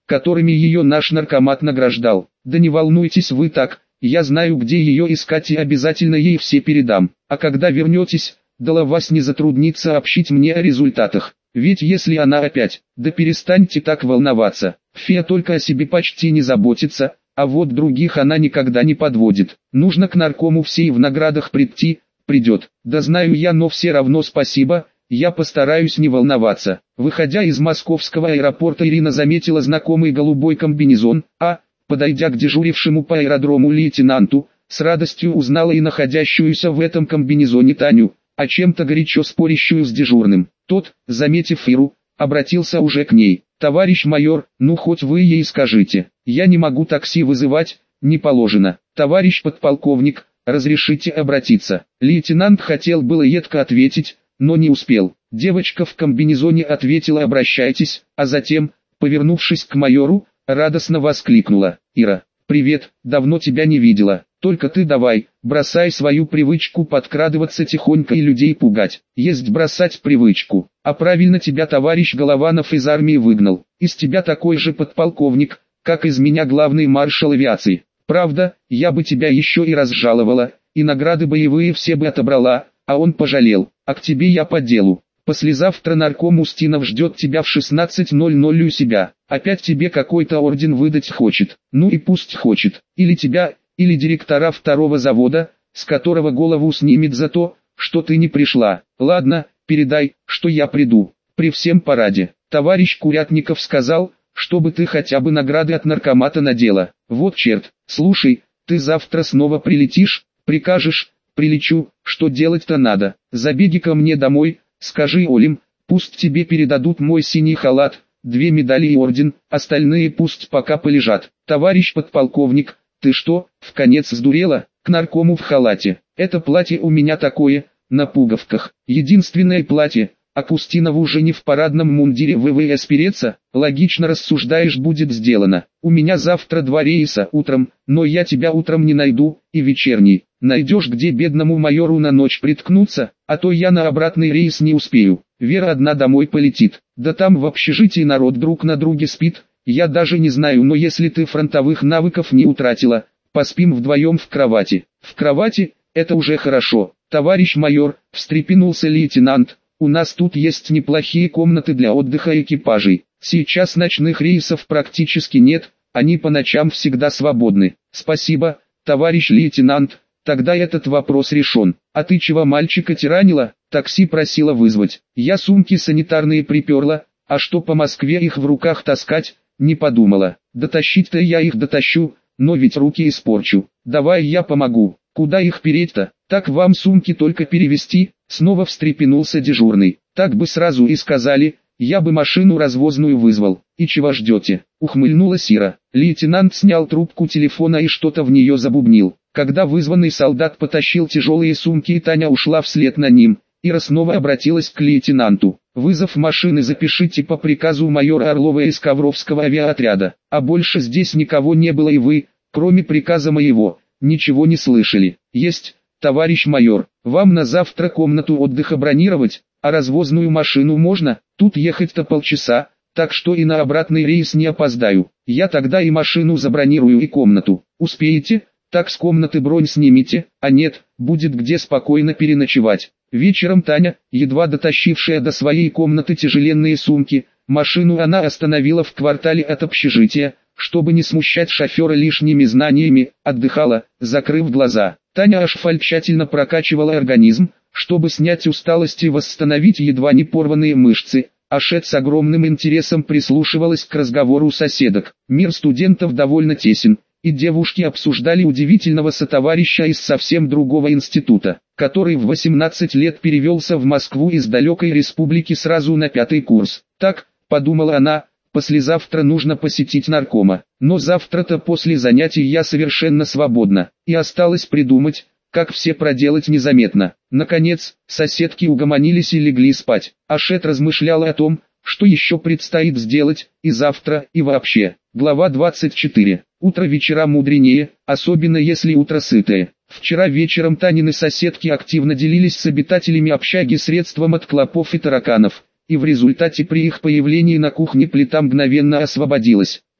которыми ее наш наркомат награждал. Да не волнуйтесь вы так, я знаю, где ее искать, и обязательно ей все передам. А когда вернетесь, дала вас не затруднит сообщить мне о результатах. Ведь если она опять, да перестаньте так волноваться. Фея только о себе почти не заботится, а вот других она никогда не подводит. Нужно к наркому всей в наградах прийти, придет. Да знаю я, но все равно спасибо, я постараюсь не волноваться. Выходя из московского аэропорта, Ирина заметила знакомый голубой комбинезон, а, подойдя к дежурившему по аэродрому лейтенанту, с радостью узнала и находящуюся в этом комбинезоне Таню, о чем-то горячо спорящую с дежурным. Тот, заметив Иру, обратился уже к ней. «Товарищ майор, ну хоть вы ей скажите, я не могу такси вызывать, не положено. Товарищ подполковник, разрешите обратиться». Лейтенант хотел было едко ответить, но не успел. Девочка в комбинезоне ответила «обращайтесь», а затем, повернувшись к майору, радостно воскликнула: «Ира, привет, давно тебя не видела. Только ты давай, бросай свою привычку подкрадываться тихонько и людей пугать. Есть бросать привычку. А правильно тебя товарищ Голованов из армии выгнал. Из тебя такой же подполковник, как из меня главный маршал авиации. Правда, я бы тебя еще и разжаловала, и награды боевые все бы отобрала, а он пожалел. А к тебе я по делу. Послезавтра нарком Устинов ждет тебя в шестнадцать ноль ноль у себя. Опять тебе какой-то орден выдать хочет. Ну и пусть хочет. Или тебя, или директора второго завода, с которого голову снимет за то, что ты не пришла. Ладно, передай, что я приду. При всем параде. Товарищ Курятников сказал, чтобы ты хотя бы награды от наркомата надела. Вот черт. Слушай, ты завтра снова прилетишь? Прикажешь? Прилечу. Что делать-то надо? Забеги ко мне домой. Скажи Олим, пусть тебе передадут мой синий халат, две медали и орден, остальные пусть пока полежат. Товарищ подполковник, ты что, вконец сдурела? К наркому в халате. Это платье у меня такое, на пуговках. Единственное платье, а к Устинову уже не в парадном мундире ВВС переться, логично рассуждаешь, будет сделано. У меня завтра два рейса утром, но я тебя утром не найду, и вечерний. Найдешь, где бедному майору на ночь приткнуться, а то я на обратный рейс не успею. Вера одна домой полетит. Да там в общежитии народ друг на друге спит, я даже не знаю, но если ты фронтовых навыков не утратила, поспим вдвоем в кровати. В кровати, это уже хорошо. Товарищ майор, встрепенулся лейтенант, у нас тут есть неплохие комнаты для отдыха экипажей. Сейчас ночных рейсов практически нет, они по ночам всегда свободны. Спасибо, товарищ лейтенант. Тогда этот вопрос решен. А ты чего мальчика тиранила? Такси просила вызвать. Я сумки санитарные приперла, а что по Москве их в руках таскать, не подумала. Дотащить-то я их дотащу, но ведь руки испорчу. Давай я помогу. Куда их переть-то? Так вам сумки только перевести? Снова встрепенулся дежурный. Так бы сразу и сказали, я бы машину развозную вызвал. И чего ждете? Ухмыльнулась Ира. Лейтенант снял трубку телефона и что-то в нее забубнил. Когда вызванный солдат потащил тяжелые сумки и Таня ушла вслед на ним, Ира снова обратилась к лейтенанту. «Вызов машины запишите по приказу майора Орлова из Ковровского авиаотряда, а больше здесь никого не было, и вы, кроме приказа моего, ничего не слышали». «Есть, товарищ майор. Вам на завтра комнату отдыха бронировать, а развозную машину можно? Тут ехать-то полчаса, так что и на обратный рейс не опоздаю. Я тогда и машину забронирую, и комнату. Успеете? Так с комнаты бронь снимите, а нет, будет где спокойно переночевать». Вечером Таня, едва дотащившая до своей комнаты тяжеленные сумки, машину она остановила в квартале от общежития, чтобы не смущать шофера лишними знаниями, отдыхала, закрыв глаза. Таня Ашфальт тщательно прокачивала организм, чтобы снять усталость и восстановить едва не порванные мышцы. Ашет с огромным интересом прислушивалась к разговору соседок. Мир студентов довольно тесен, и девушки обсуждали удивительного сотоварища из совсем другого института, который в восемнадцать лет перевелся в Москву из далекой республики сразу на пятый курс. Так, подумала она, послезавтра нужно посетить наркома, но завтра-то после занятий я совершенно свободна, и осталось придумать, как все проделать незаметно. Наконец, соседки угомонились и легли спать. Ашет размышляла о том, что еще предстоит сделать, и завтра, и вообще. Глава двадцать четыре. Утро вечера мудренее, особенно если утро сытое. Вчера вечером Танины соседки активно делились с обитателями общаги средством от клопов и тараканов, и в результате при их появлении на кухне плита мгновенно освободилась.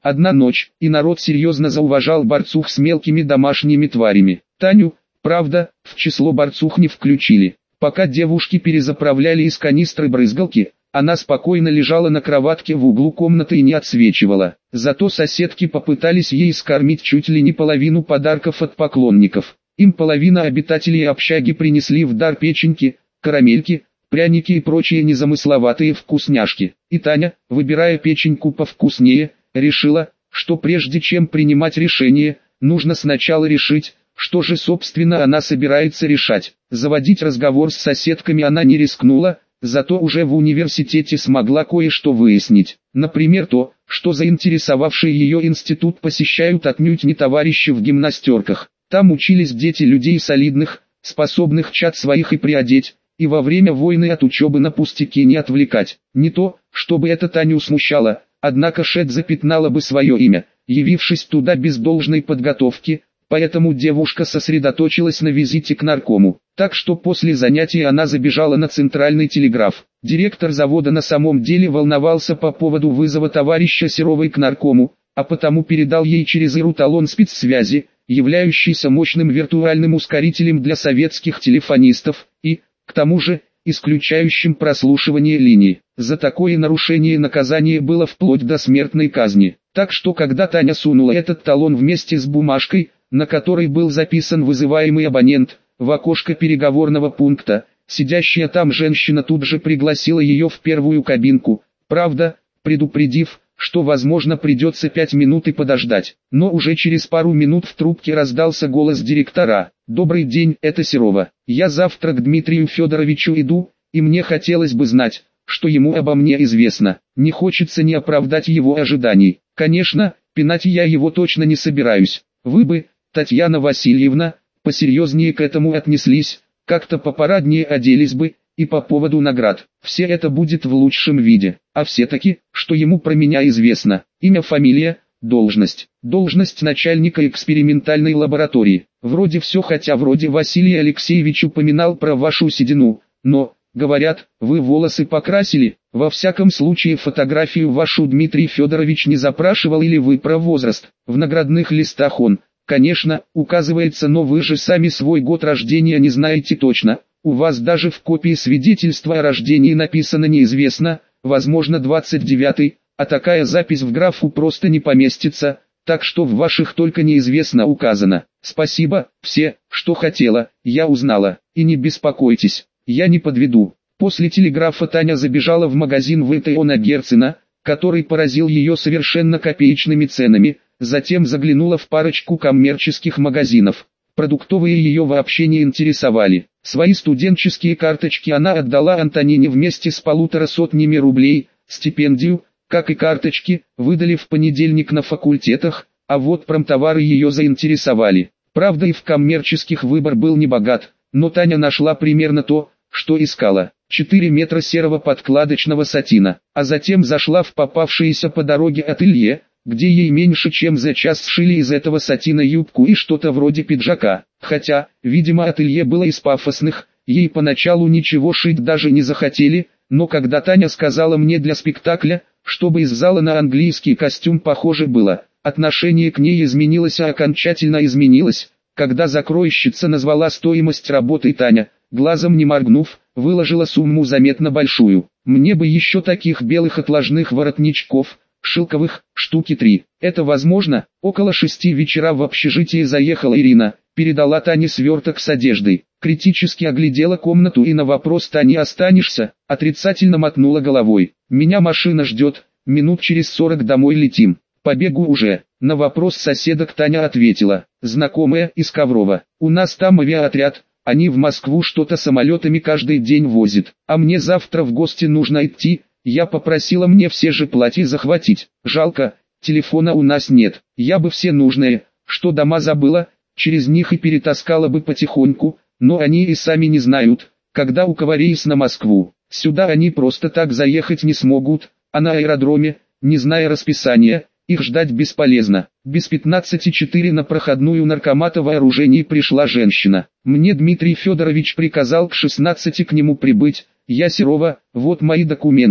Одна ночь, и народ серьезно зауважал борцух с мелкими домашними тварями. Таню, правда, в число борцух не включили. Пока девушки перезаправляли из канистры брызгалки, она спокойно лежала на кроватке в углу комнаты и не отсвечивала. Зато соседки попытались ей скормить чуть ли не половину подарков от поклонников. Им половина обитателей общаги принесли в дар печеньки, карамельки, пряники и прочие незамысловатые вкусняшки. И Таня, выбирая печеньку повкуснее, решила, что прежде чем принимать решение, нужно сначала решить, что же собственно она собирается решать. Заводить разговор с соседками она не рискнула, зато уже в университете смогла кое-что выяснить. Например то, что заинтересовавший ее институт посещают отнюдь не товарищи в гимнастерках. Там учились дети людей солидных, способных чад своих и приодеть, и во время войны от учебы на пустяки не отвлекать. Не то, чтобы это Таню смущало, однако Шет запятнала бы свое имя, явившись туда без должной подготовки, поэтому девушка сосредоточилась на визите к наркому. Так что после занятий она забежала на центральный телеграф. Директор завода на самом деле волновался по поводу вызова товарища Серовой к наркому, а потому передал ей через Иру талон спецсвязи, являющийся мощным виртуальным ускорителем для советских телефонистов, и, к тому же, исключающим прослушивание линий. За такое нарушение наказание было вплоть до смертной казни. Так что когда Таня сунула этот талон вместе с бумажкой, на которой был записан вызываемый абонент, в окошко переговорного пункта, сидящая там женщина тут же пригласила ее в первую кабинку, правда, предупредив, что возможно придется пять минут и подождать. Но уже через пару минут в трубке раздался голос директора. «Добрый день, это Серова. Я завтра к Дмитрию Федоровичу иду, и мне хотелось бы знать, что ему обо мне известно. Не хочется не оправдать его ожиданий. Конечно, пинать я его точно не собираюсь. Вы бы, Татьяна Васильевна, посерьезнее к этому отнеслись, как-то попараднее оделись бы, и по поводу наград. Все это будет в лучшем виде. А все-таки, что ему про меня известно? Имя, фамилия, должность. Должность начальника экспериментальной лаборатории. Вроде все, хотя вроде Василий Алексеевич упоминал про вашу седину, но, говорят, вы волосы покрасили. Во всяком случае фотографию вашу Дмитрий Федорович не запрашивал, или вы про возраст. В наградных листах он, конечно, указывается, но вы же сами свой год рождения не знаете точно. У вас даже в копии свидетельства о рождении написано неизвестно, возможно двадцать девятый, а такая запись в графу просто не поместится, так что в ваших только неизвестно указано. Спасибо, все, что хотела, я узнала, и не беспокойтесь, я не подведу. После телеграфа Таня забежала в магазин вэ тэ о на Герцена, который поразил ее совершенно копеечными ценами, затем заглянула в парочку коммерческих магазинов. Продуктовые ее вообще не интересовали. Свои студенческие карточки она отдала Антонине вместе с полутора сотнями рублей, стипендию, как и карточки, выдали в понедельник на факультетах, а вот промтовары ее заинтересовали. Правда, и в коммерческих выбор был не богат, но Таня нашла примерно то, что искала. четыре метра серого подкладочного сатина, а затем зашла в попавшееся по дороге ателье, где ей меньше чем за час сшили из этого сатина юбку и что-то вроде пиджака. Хотя, видимо, ателье было из пафосных, ей поначалу ничего шить даже не захотели, но когда Таня сказала мне для спектакля, чтобы из зала на английский костюм похоже было, отношение к ней изменилось, а окончательно изменилось, когда закройщица назвала стоимость работы. Таня, глазом не моргнув, выложила сумму заметно большую. Мне бы еще таких белых отложных воротничков, шелковых, штуки три. Это возможно? Около шести вечера в общежитие заехала Ирина, передала Тане сверток с одеждой, критически оглядела комнату и на вопрос «Тани, останешься?» отрицательно мотнула головой. «Меня машина ждет, минут через сорок домой летим, побегу уже». На вопрос соседок Таня ответила: «Знакомая из Коврова, у нас там авиаотряд, они в Москву что-то самолетами каждый день возят, а мне завтра в гости нужно идти». Я попросила мне все же платья захватить. Жалко, телефона у нас нет. Я бы все нужное, что дома забыла, через них и перетаскала бы потихоньку, но они и сами не знают, когда у кого рейс на Москву. Сюда они просто так заехать не смогут, а на аэродроме, не зная расписания, их ждать бесполезно. Без пятнадцати четыре на проходную наркомата вооружений пришла женщина. Мне Дмитрий Федорович приказал к шестнадцати к нему прибыть. Я Серова, вот мои документы,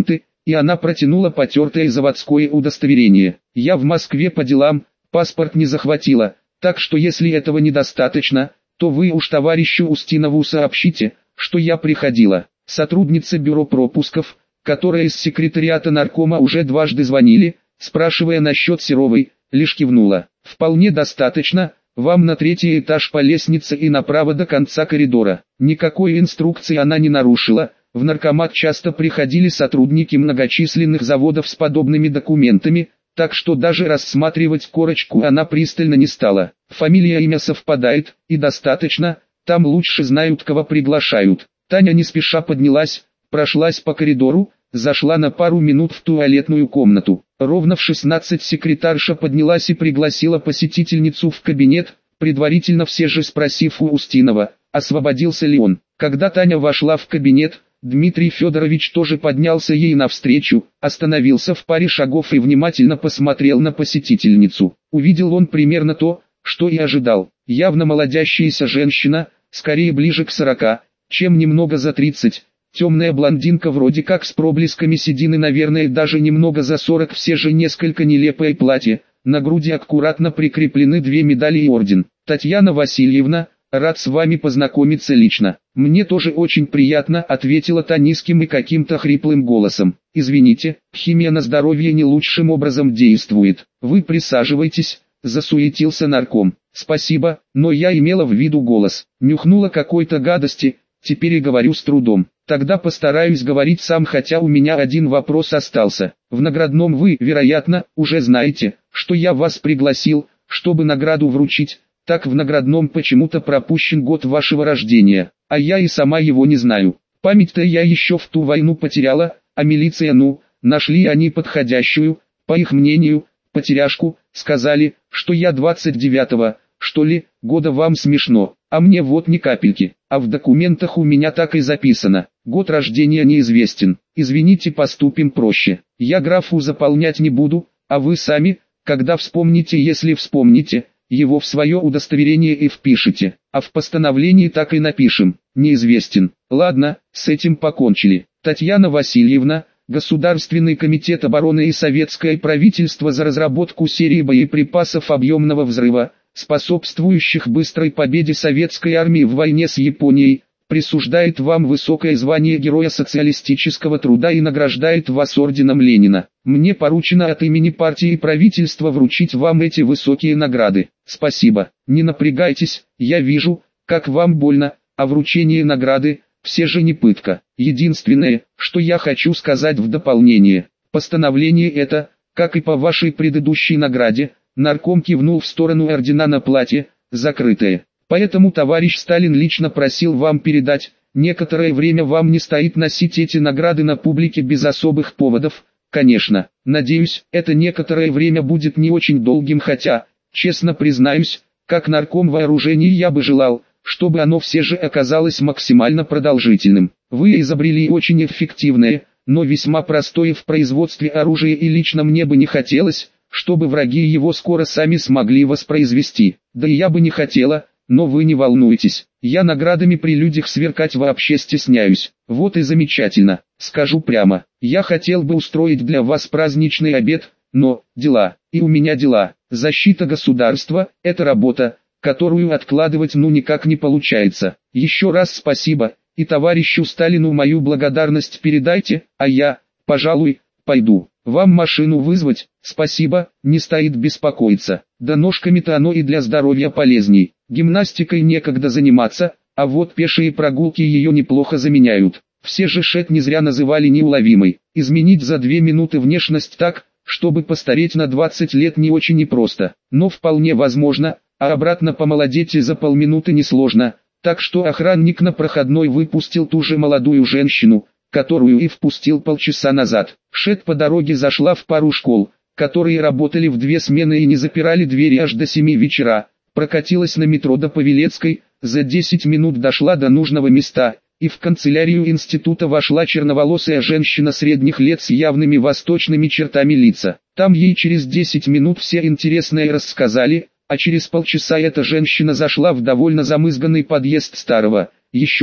и она протянула потертое заводское удостоверение. «Я в Москве по делам, паспорт не захватила, так что если этого недостаточно, то вы уж товарищу Устинову сообщите, что я приходила». Сотрудница бюро пропусков, которая из секретариата наркома уже дважды звонили, спрашивая насчет Серовой, лишь кивнула. «Вполне достаточно, вам на третий этаж по лестнице и направо до конца коридора». Никакой инструкции она не нарушила. В наркомат часто приходили сотрудники многочисленных заводов с подобными документами, так что даже рассматривать корочку она пристально не стала. Фамилия и имя совпадает, и достаточно, там лучше знают, кого приглашают. Таня не спеша поднялась, прошлась по коридору, зашла на пару минут в туалетную комнату. Ровно в шестнадцать секретарша поднялась и пригласила посетительницу в кабинет, предварительно все же спросив у Устинова, освободился ли он. Когда Таня вошла в кабинет, Дмитрий Федорович тоже поднялся ей навстречу, остановился в паре шагов и внимательно посмотрел на посетительницу. Увидел он примерно то, что и ожидал. Явно молодящаяся женщина, скорее ближе к сорока, чем немного за тридцать. Темная блондинка вроде как с проблесками седины, наверное даже немного за сорок, все же несколько нелепое платье, на груди аккуратно прикреплены две медали и орден. «Татьяна Васильевна, рад с вами познакомиться лично». «Мне тоже очень приятно», — ответила та низким и каким-то хриплым голосом. «Извините, химия на здоровье не лучшим образом действует. Вы присаживайтесь», — засуетился нарком. «Спасибо, но я имела в виду голос. Нюхнула какой-то гадости, теперь и говорю с трудом. Тогда постараюсь говорить сам, хотя у меня один вопрос остался. В наградном вы, вероятно, уже знаете, что я вас пригласил, чтобы награду вручить. Так в наградном почему-то пропущен год вашего рождения, а я и сама его не знаю. Память-то я еще в ту войну потеряла, а милиция, ну, нашли они подходящую, по их мнению, потеряшку, сказали, что я двадцать девятого, что ли, года. Вам смешно, а мне вот ни капельки, а в документах у меня так и записано, год рождения неизвестен. Извините, поступим проще, я графу заполнять не буду, а вы сами, когда вспомните, если вспомните, его в свое удостоверение и впишите, а в постановлении так и напишем, неизвестен. Ладно, с этим покончили. Татьяна Васильевна, Государственный комитет обороны и советское правительство за разработку серии боеприпасов объемного взрыва, способствующих быстрой победе советской армии в войне с Японией, присуждает вам высокое звание Героя социалистического труда и награждает вас орденом Ленина. Мне поручено от имени партии и правительства вручить вам эти высокие награды. Спасибо. Не напрягайтесь, я вижу, как вам больно, а вручение награды – все же не пытка. Единственное, что я хочу сказать в дополнение, постановление это, как и по вашей предыдущей награде, нарком кивнул в сторону ордена на платье, закрытое. Поэтому товарищ Сталин лично просил вам передать, некоторое время вам не стоит носить эти награды на публике без особых поводов, конечно. Надеюсь, это некоторое время будет не очень долгим, хотя, честно признаюсь, как нарком вооружений я бы желал, чтобы оно все же оказалось максимально продолжительным. Вы изобрели очень эффективное, но весьма простое в производстве оружие, и лично мне бы не хотелось, чтобы враги его скоро сами смогли воспроизвести. Да и я бы не хотела. Но вы не волнуйтесь, я наградами при людях сверкать вообще стесняюсь. Вот и замечательно, скажу прямо, я хотел бы устроить для вас праздничный обед, но, дела, и у меня дела. Защита государства – это работа, которую откладывать ну никак не получается. Еще раз спасибо, и товарищу Сталину мою благодарность передайте, а я, пожалуй, пойду. Вам машину вызвать? Спасибо, не стоит беспокоиться. Да ножками-то оно и для здоровья полезней. Гимнастикой некогда заниматься, а вот пешие прогулки ее неплохо заменяют. Все же Шет не зря называли неуловимой. Изменить за две минуты внешность так, чтобы постареть на двадцать лет, не очень непросто, но вполне возможно, а обратно помолодеть и за полминуты несложно. Так что охранник на проходной выпустил ту же молодую женщину, которую и впустил полчаса назад. Шет по дороге зашла в пару школ, которые работали в две смены и не запирали двери аж до семи вечера, прокатилась на метро до Павелецкой, за десять минут дошла до нужного места, и в канцелярию института вошла черноволосая женщина средних лет с явными восточными чертами лица. Там ей через десять минут все интересное рассказали, а через полчаса эта женщина зашла в довольно замызганный подъезд старого, еще,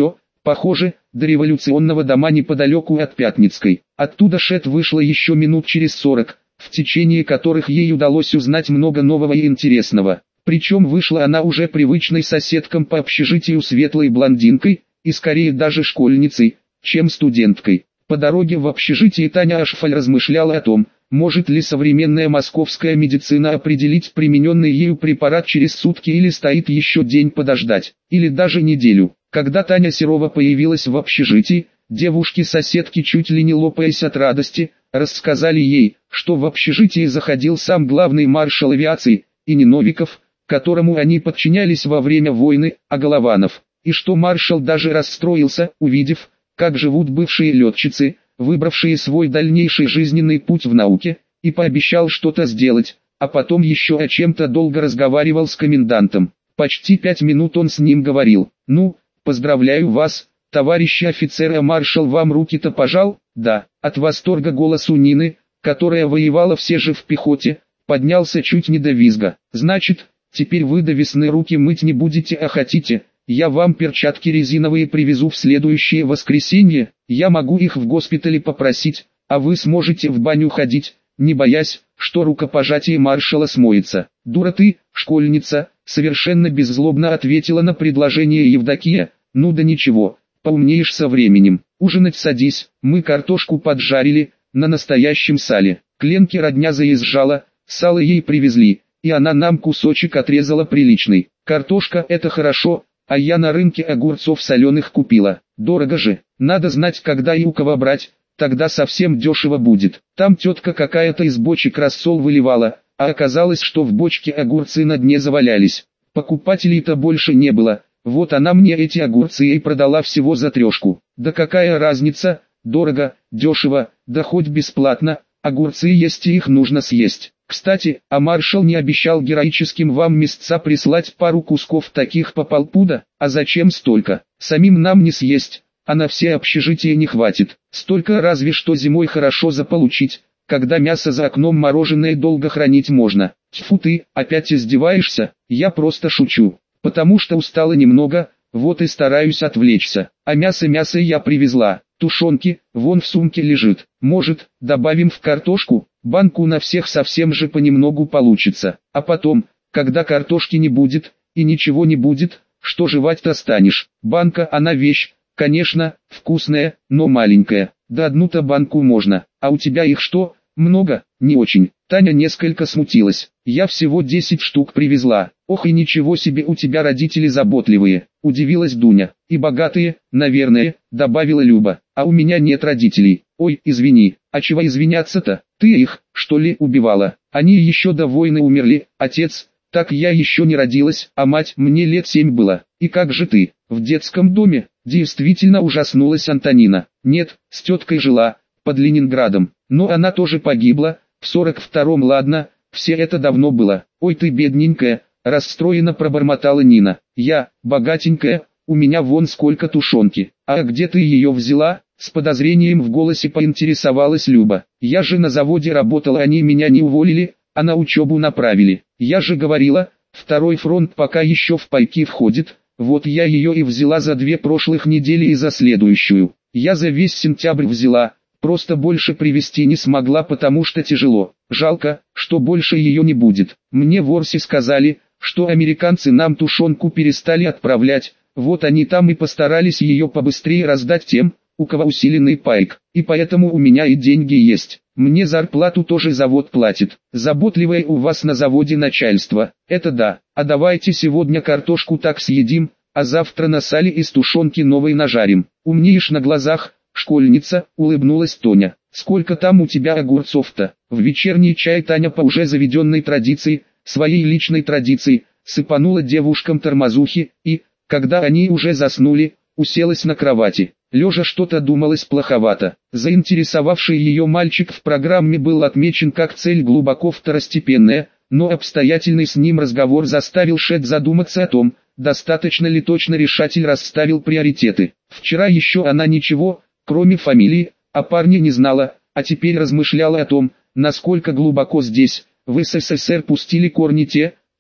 Похоже, до революционного дома неподалеку от Пятницкой. Оттуда Шет вышла еще минут через сорок, в течение которых ей удалось узнать много нового и интересного. Причем вышла она уже привычной соседком по общежитию светлой блондинкой, и скорее даже школьницей, чем студенткой. По дороге в общежитие Таня Ашфаль размышляла о том, может ли современная московская медицина определить примененный ею препарат через сутки или стоит еще день подождать, или даже неделю. Когда Таня Серова появилась в общежитии, девушки-соседки, чуть ли не лопаясь от радости, рассказали ей, что в общежитии заходил сам главный маршал авиации, и не Новиков, которому они подчинялись во время войны, а Голованов, и что маршал даже расстроился, увидев, как живут бывшие летчицы, выбравшие свой дальнейший жизненный путь в науке, и пообещал что-то сделать, а потом еще о чем-то долго разговаривал с комендантом. Почти пять минут он с ним говорил. «Ну, поздравляю вас, товарищи офицеры, а маршал вам руки-то пожал?» «Да». От восторга голос у Нины, которая воевала все же в пехоте, поднялся чуть не до визга. «Значит, теперь вы до весны руки мыть не будете, а хотите? Я вам перчатки резиновые привезу в следующее воскресенье, я могу их в госпитале попросить, а вы сможете в баню ходить, не боясь, что рукопожатие маршала смоется». «Дура ты, школьница», совершенно беззлобно ответила на предложение Евдокия. «Ну да ничего, поумнеешь со временем. Ужинать садись, мы картошку поджарили, на настоящем сале». К Ленке родня заезжала, сало ей привезли, и она нам кусочек отрезала приличный. «Картошка — это хорошо, а я на рынке огурцов соленых купила. Дорого же, надо знать, когда и у кого брать, тогда совсем дешево будет». Там тетка какая-то из бочек рассол выливала, а оказалось, что в бочке огурцы на дне завалялись. Покупателей-то больше не было, вот она мне эти огурцы и продала всего за трешку. Да какая разница, дорого, дешево, да хоть бесплатно, огурцы есть и их нужно съесть. Кстати, а маршал не обещал героическим вам мясца прислать пару кусков таких по полпуда? А зачем столько? Самим нам не съесть, а на все общежития не хватит. Столько разве что зимой хорошо заполучить, когда мясо за окном мороженое долго хранить можно. Тьфу ты, опять издеваешься? Я просто шучу, потому что устала немного, вот и стараюсь отвлечься. А мясо-мясо я привезла, тушенки, вон в сумке лежит. Может, добавим в картошку? Банку на всех совсем же понемногу получится. А потом, когда картошки не будет, и ничего не будет, что жевать-то станешь? Банка, она вещь, конечно, вкусная, но маленькая. Да одну-то банку можно, а у тебя их что, много? Не очень. Таня несколько смутилась. Я всего десять штук привезла. Ох и ничего себе, у тебя родители заботливые, удивилась Дуня. И богатые, наверное, добавила Люба. А у меня нет родителей. Ой, извини, а чего извиняться-то? Ты их, что ли, убивала? Они еще до войны умерли, отец, так я еще не родилась, а мать, мне лет семь было. И как же ты, в детском доме? Действительно ужаснулась Антонина. Нет, с теткой жила, под Ленинградом, но она тоже погибла, в сорок втором. Ладно, все это давно было. Ой ты бедненькая, расстроенно пробормотала Нина. Я, богатенькая, у меня вон сколько тушенки. А где ты ее взяла? С подозрением в голосе поинтересовалась Люба. Я же на заводе работала, они меня не уволили, а на учебу направили. Я же говорила, второй фронт пока еще в пайки входит, вот я ее и взяла за две прошлых недели и за следующую. Я за весь сентябрь взяла, просто больше привезти не смогла, потому что тяжело. Жалко, что больше ее не будет. Мне в Орсе сказали, что американцы нам тушенку перестали отправлять, вот они там и постарались ее побыстрее раздать тем, у кого усиленный пайк, и поэтому у меня и деньги есть. Мне зарплату тоже завод платит. Заботливое у вас на заводе начальство, это да. А давайте сегодня картошку так съедим, а завтра на сале из тушенки новой нажарим. Умнеешь на глазах, школьница, улыбнулась Тоня. Сколько там у тебя огурцов-то? В вечерний чай Таня по уже заведенной традиции, своей личной традиции, сыпанула девушкам тормозухи, и, когда они уже заснули, уселась на кровати. Лежа что-то думалось плоховато. Заинтересовавший ее мальчик в программе был отмечен как цель глубоко второстепенная, но обстоятельный с ним разговор заставил Шет задуматься о том, достаточно ли точно решатель расставил приоритеты. Вчера еще она ничего, кроме фамилии, о парне не знала, а теперь размышляла о том, насколько глубоко здесь, в СССР пустили корни те,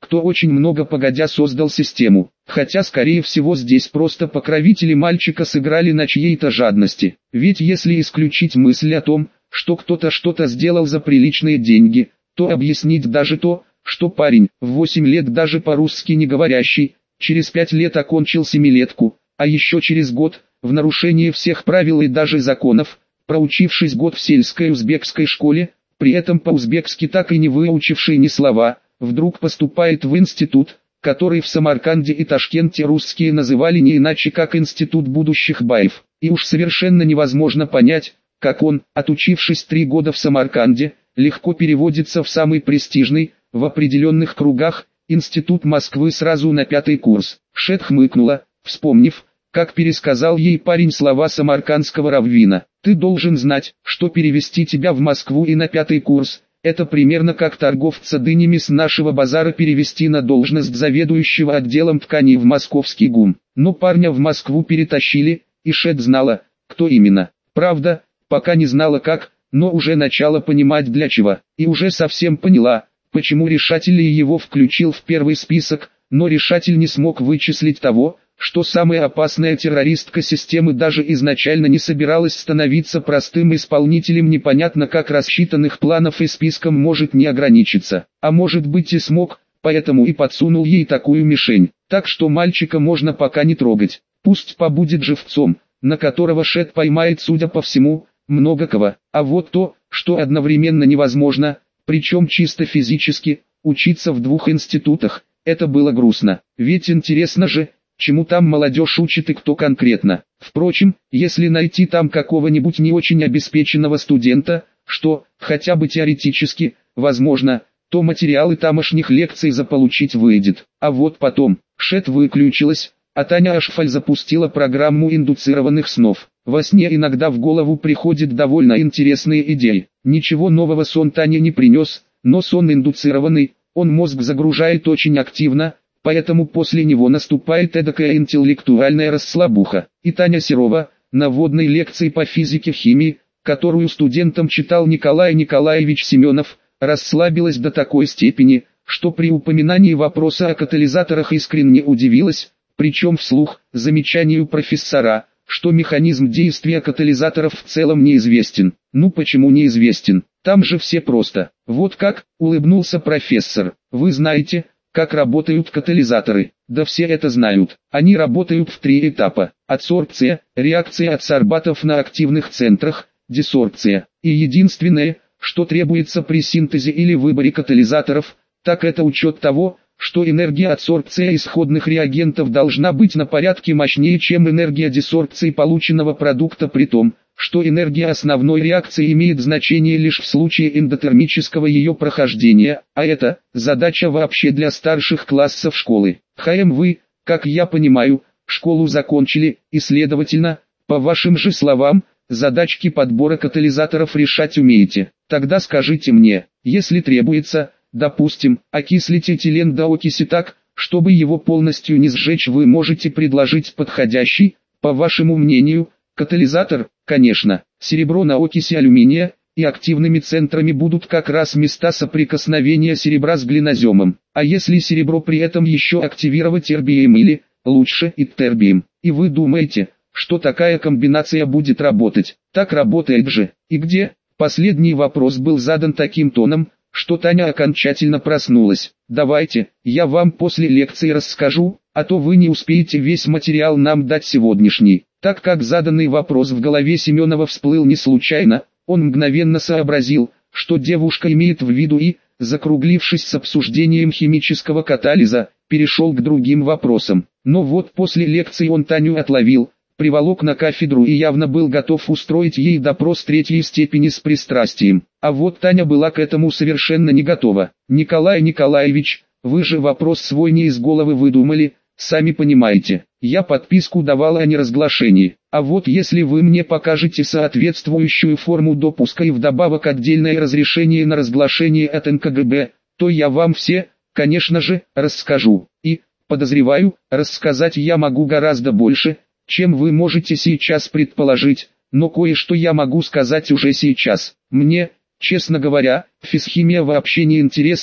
кто очень много погодя создал систему. Хотя скорее всего здесь просто покровители мальчика сыграли на чьей-то жадности. Ведь если исключить мысль о том, что кто-то что-то сделал за приличные деньги, то объяснить даже то, что парень, в восемь лет даже по-русски не говорящий, через пять лет окончил семилетку, а еще через год, в нарушение всех правил и даже законов, проучившись год в сельской узбекской школе, при этом по-узбекски так и не выучивший ни слова, вдруг поступает в институт, который в Самарканде и Ташкенте русские называли не иначе как Институт будущих баев. И уж совершенно невозможно понять, как он, отучившись три года в Самарканде, легко переводится в самый престижный, в определенных кругах, Институт Москвы сразу на пятый курс. Шет хмыкнула, вспомнив, как пересказал ей парень слова самаркандского раввина. «Ты должен знать, что перевести тебя в Москву и на пятый курс – это примерно как торговца дынями с нашего базара перевести на должность заведующего отделом тканей в московский ГУМ». Но парня в Москву перетащили, и Шет знала, кто именно. Правда, пока не знала как, но уже начала понимать для чего. И уже совсем поняла, почему решатель его включил в первый список, но решатель не смог вычислить того, что самая опасная террористка системы даже изначально не собиралась становиться простым исполнителем непонятно как рассчитанных планов и списком может не ограничиться, а может быть и смог, поэтому и подсунул ей такую мишень, так что мальчика можно пока не трогать, пусть побудет живцом, на которого Шет поймает судя по всему, много кого, а вот то, что одновременно невозможно, причем чисто физически, учиться в двух институтах, это было грустно, ведь интересно же, чему там молодежь учит и кто конкретно. Впрочем, если найти там какого-нибудь не очень обеспеченного студента, что, хотя бы теоретически, возможно, то материалы тамошних лекций заполучить выйдет. А вот потом, Шет выключилась, а Таня Ашфаль запустила программу индуцированных снов. Во сне иногда в голову приходят довольно интересные идеи. Ничего нового сон Тане не принес, но сон индуцированный, он мозг загружает очень активно, поэтому после него наступает эдакая интеллектуальная расслабуха. И Таня Серова, на вводной лекции по физике-химии, которую студентам читал Николай Николаевич Семенов, расслабилась до такой степени, что при упоминании вопроса о катализаторах искренне удивилась, причем вслух, замечанию профессора, что механизм действия катализаторов в целом неизвестен. Ну почему неизвестен? Там же все просто. Вот как, улыбнулся профессор. Вы знаете, как работают катализаторы? Да все это знают. Они работают в три этапа. Адсорбция, реакция адсорбатов на активных центрах, десорбция. И единственное, что требуется при синтезе или выборе катализаторов, так это учет того, что энергия адсорбции исходных реагентов должна быть на порядке мощнее, чем энергия десорбции полученного продукта, при том, что энергия основной реакции имеет значение лишь в случае эндотермического ее прохождения, а это задача вообще для старших классов школы. ХМ вы, как я понимаю, школу закончили, и следовательно, по вашим же словам, задачки подбора катализаторов решать умеете. Тогда скажите мне, если требуется, допустим, окислить этилен до окиси так, чтобы его полностью не сжечь, вы можете предложить подходящий, по вашему мнению, катализатор? Конечно, серебро на окиси алюминия, и активными центрами будут как раз места соприкосновения серебра с глиноземом. А если серебро при этом еще активировать эрбием или, лучше, иттербием, и вы думаете, что такая комбинация будет работать? Так работает же. И где? Последний вопрос был задан таким тоном, что Таня окончательно проснулась. Давайте, я вам после лекции расскажу, а то вы не успеете весь материал нам дать сегодняшний. Так как заданный вопрос в голове Семенова всплыл не случайно, он мгновенно сообразил, что девушка имеет в виду и, закруглившись с обсуждением химического катализа, перешел к другим вопросам. Но вот после лекции он Таню отловил, приволок на кафедру и явно был готов устроить ей допрос третьей степени с пристрастием. А вот Таня была к этому совершенно не готова. «Николай Николаевич, вы же вопрос свой не из головы выдумали, сами понимаете. Я подписку давала о неразглашении. А вот если вы мне покажете соответствующую форму допуска и вдобавок отдельное разрешение на разглашение от эн ка гэ бэ, то я вам все, конечно же, расскажу. И, подозреваю, рассказать я могу гораздо больше, чем вы можете сейчас предположить, но кое-что я могу сказать уже сейчас. Мне, честно говоря, физхимия вообще не интересна,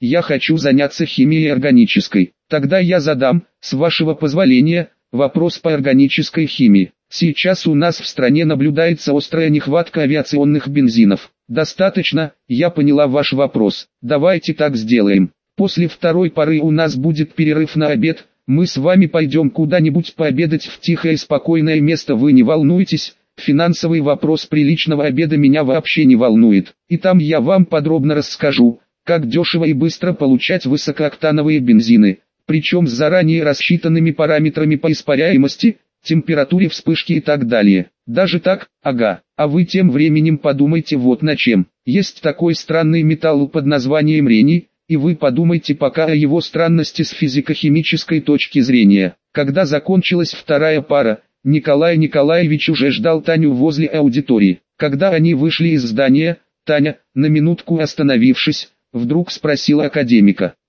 я хочу заняться химией органической. Тогда я задам, с вашего позволения, вопрос по органической химии. Сейчас у нас в стране наблюдается острая нехватка авиационных бензинов. Достаточно, я поняла ваш вопрос. Давайте так сделаем. После второй пары у нас будет перерыв на обед. Мы с вами пойдем куда-нибудь пообедать в тихое и спокойное место. Вы не волнуйтесь, финансовый вопрос приличного обеда меня вообще не волнует. И там я вам подробно расскажу, как дешево и быстро получать высокооктановые бензины, причем с заранее рассчитанными параметрами по испаряемости, температуре вспышки и так далее. Даже так, ага. А вы тем временем подумайте вот на чем. Есть такой странный металл под названием рений, и вы подумайте пока о его странности с физико-химической точки зрения. Когда закончилась вторая пара, Николай Николаевич уже ждал Таню возле аудитории. Когда они вышли из здания, Таня, на минутку остановившись, вдруг спросила академика: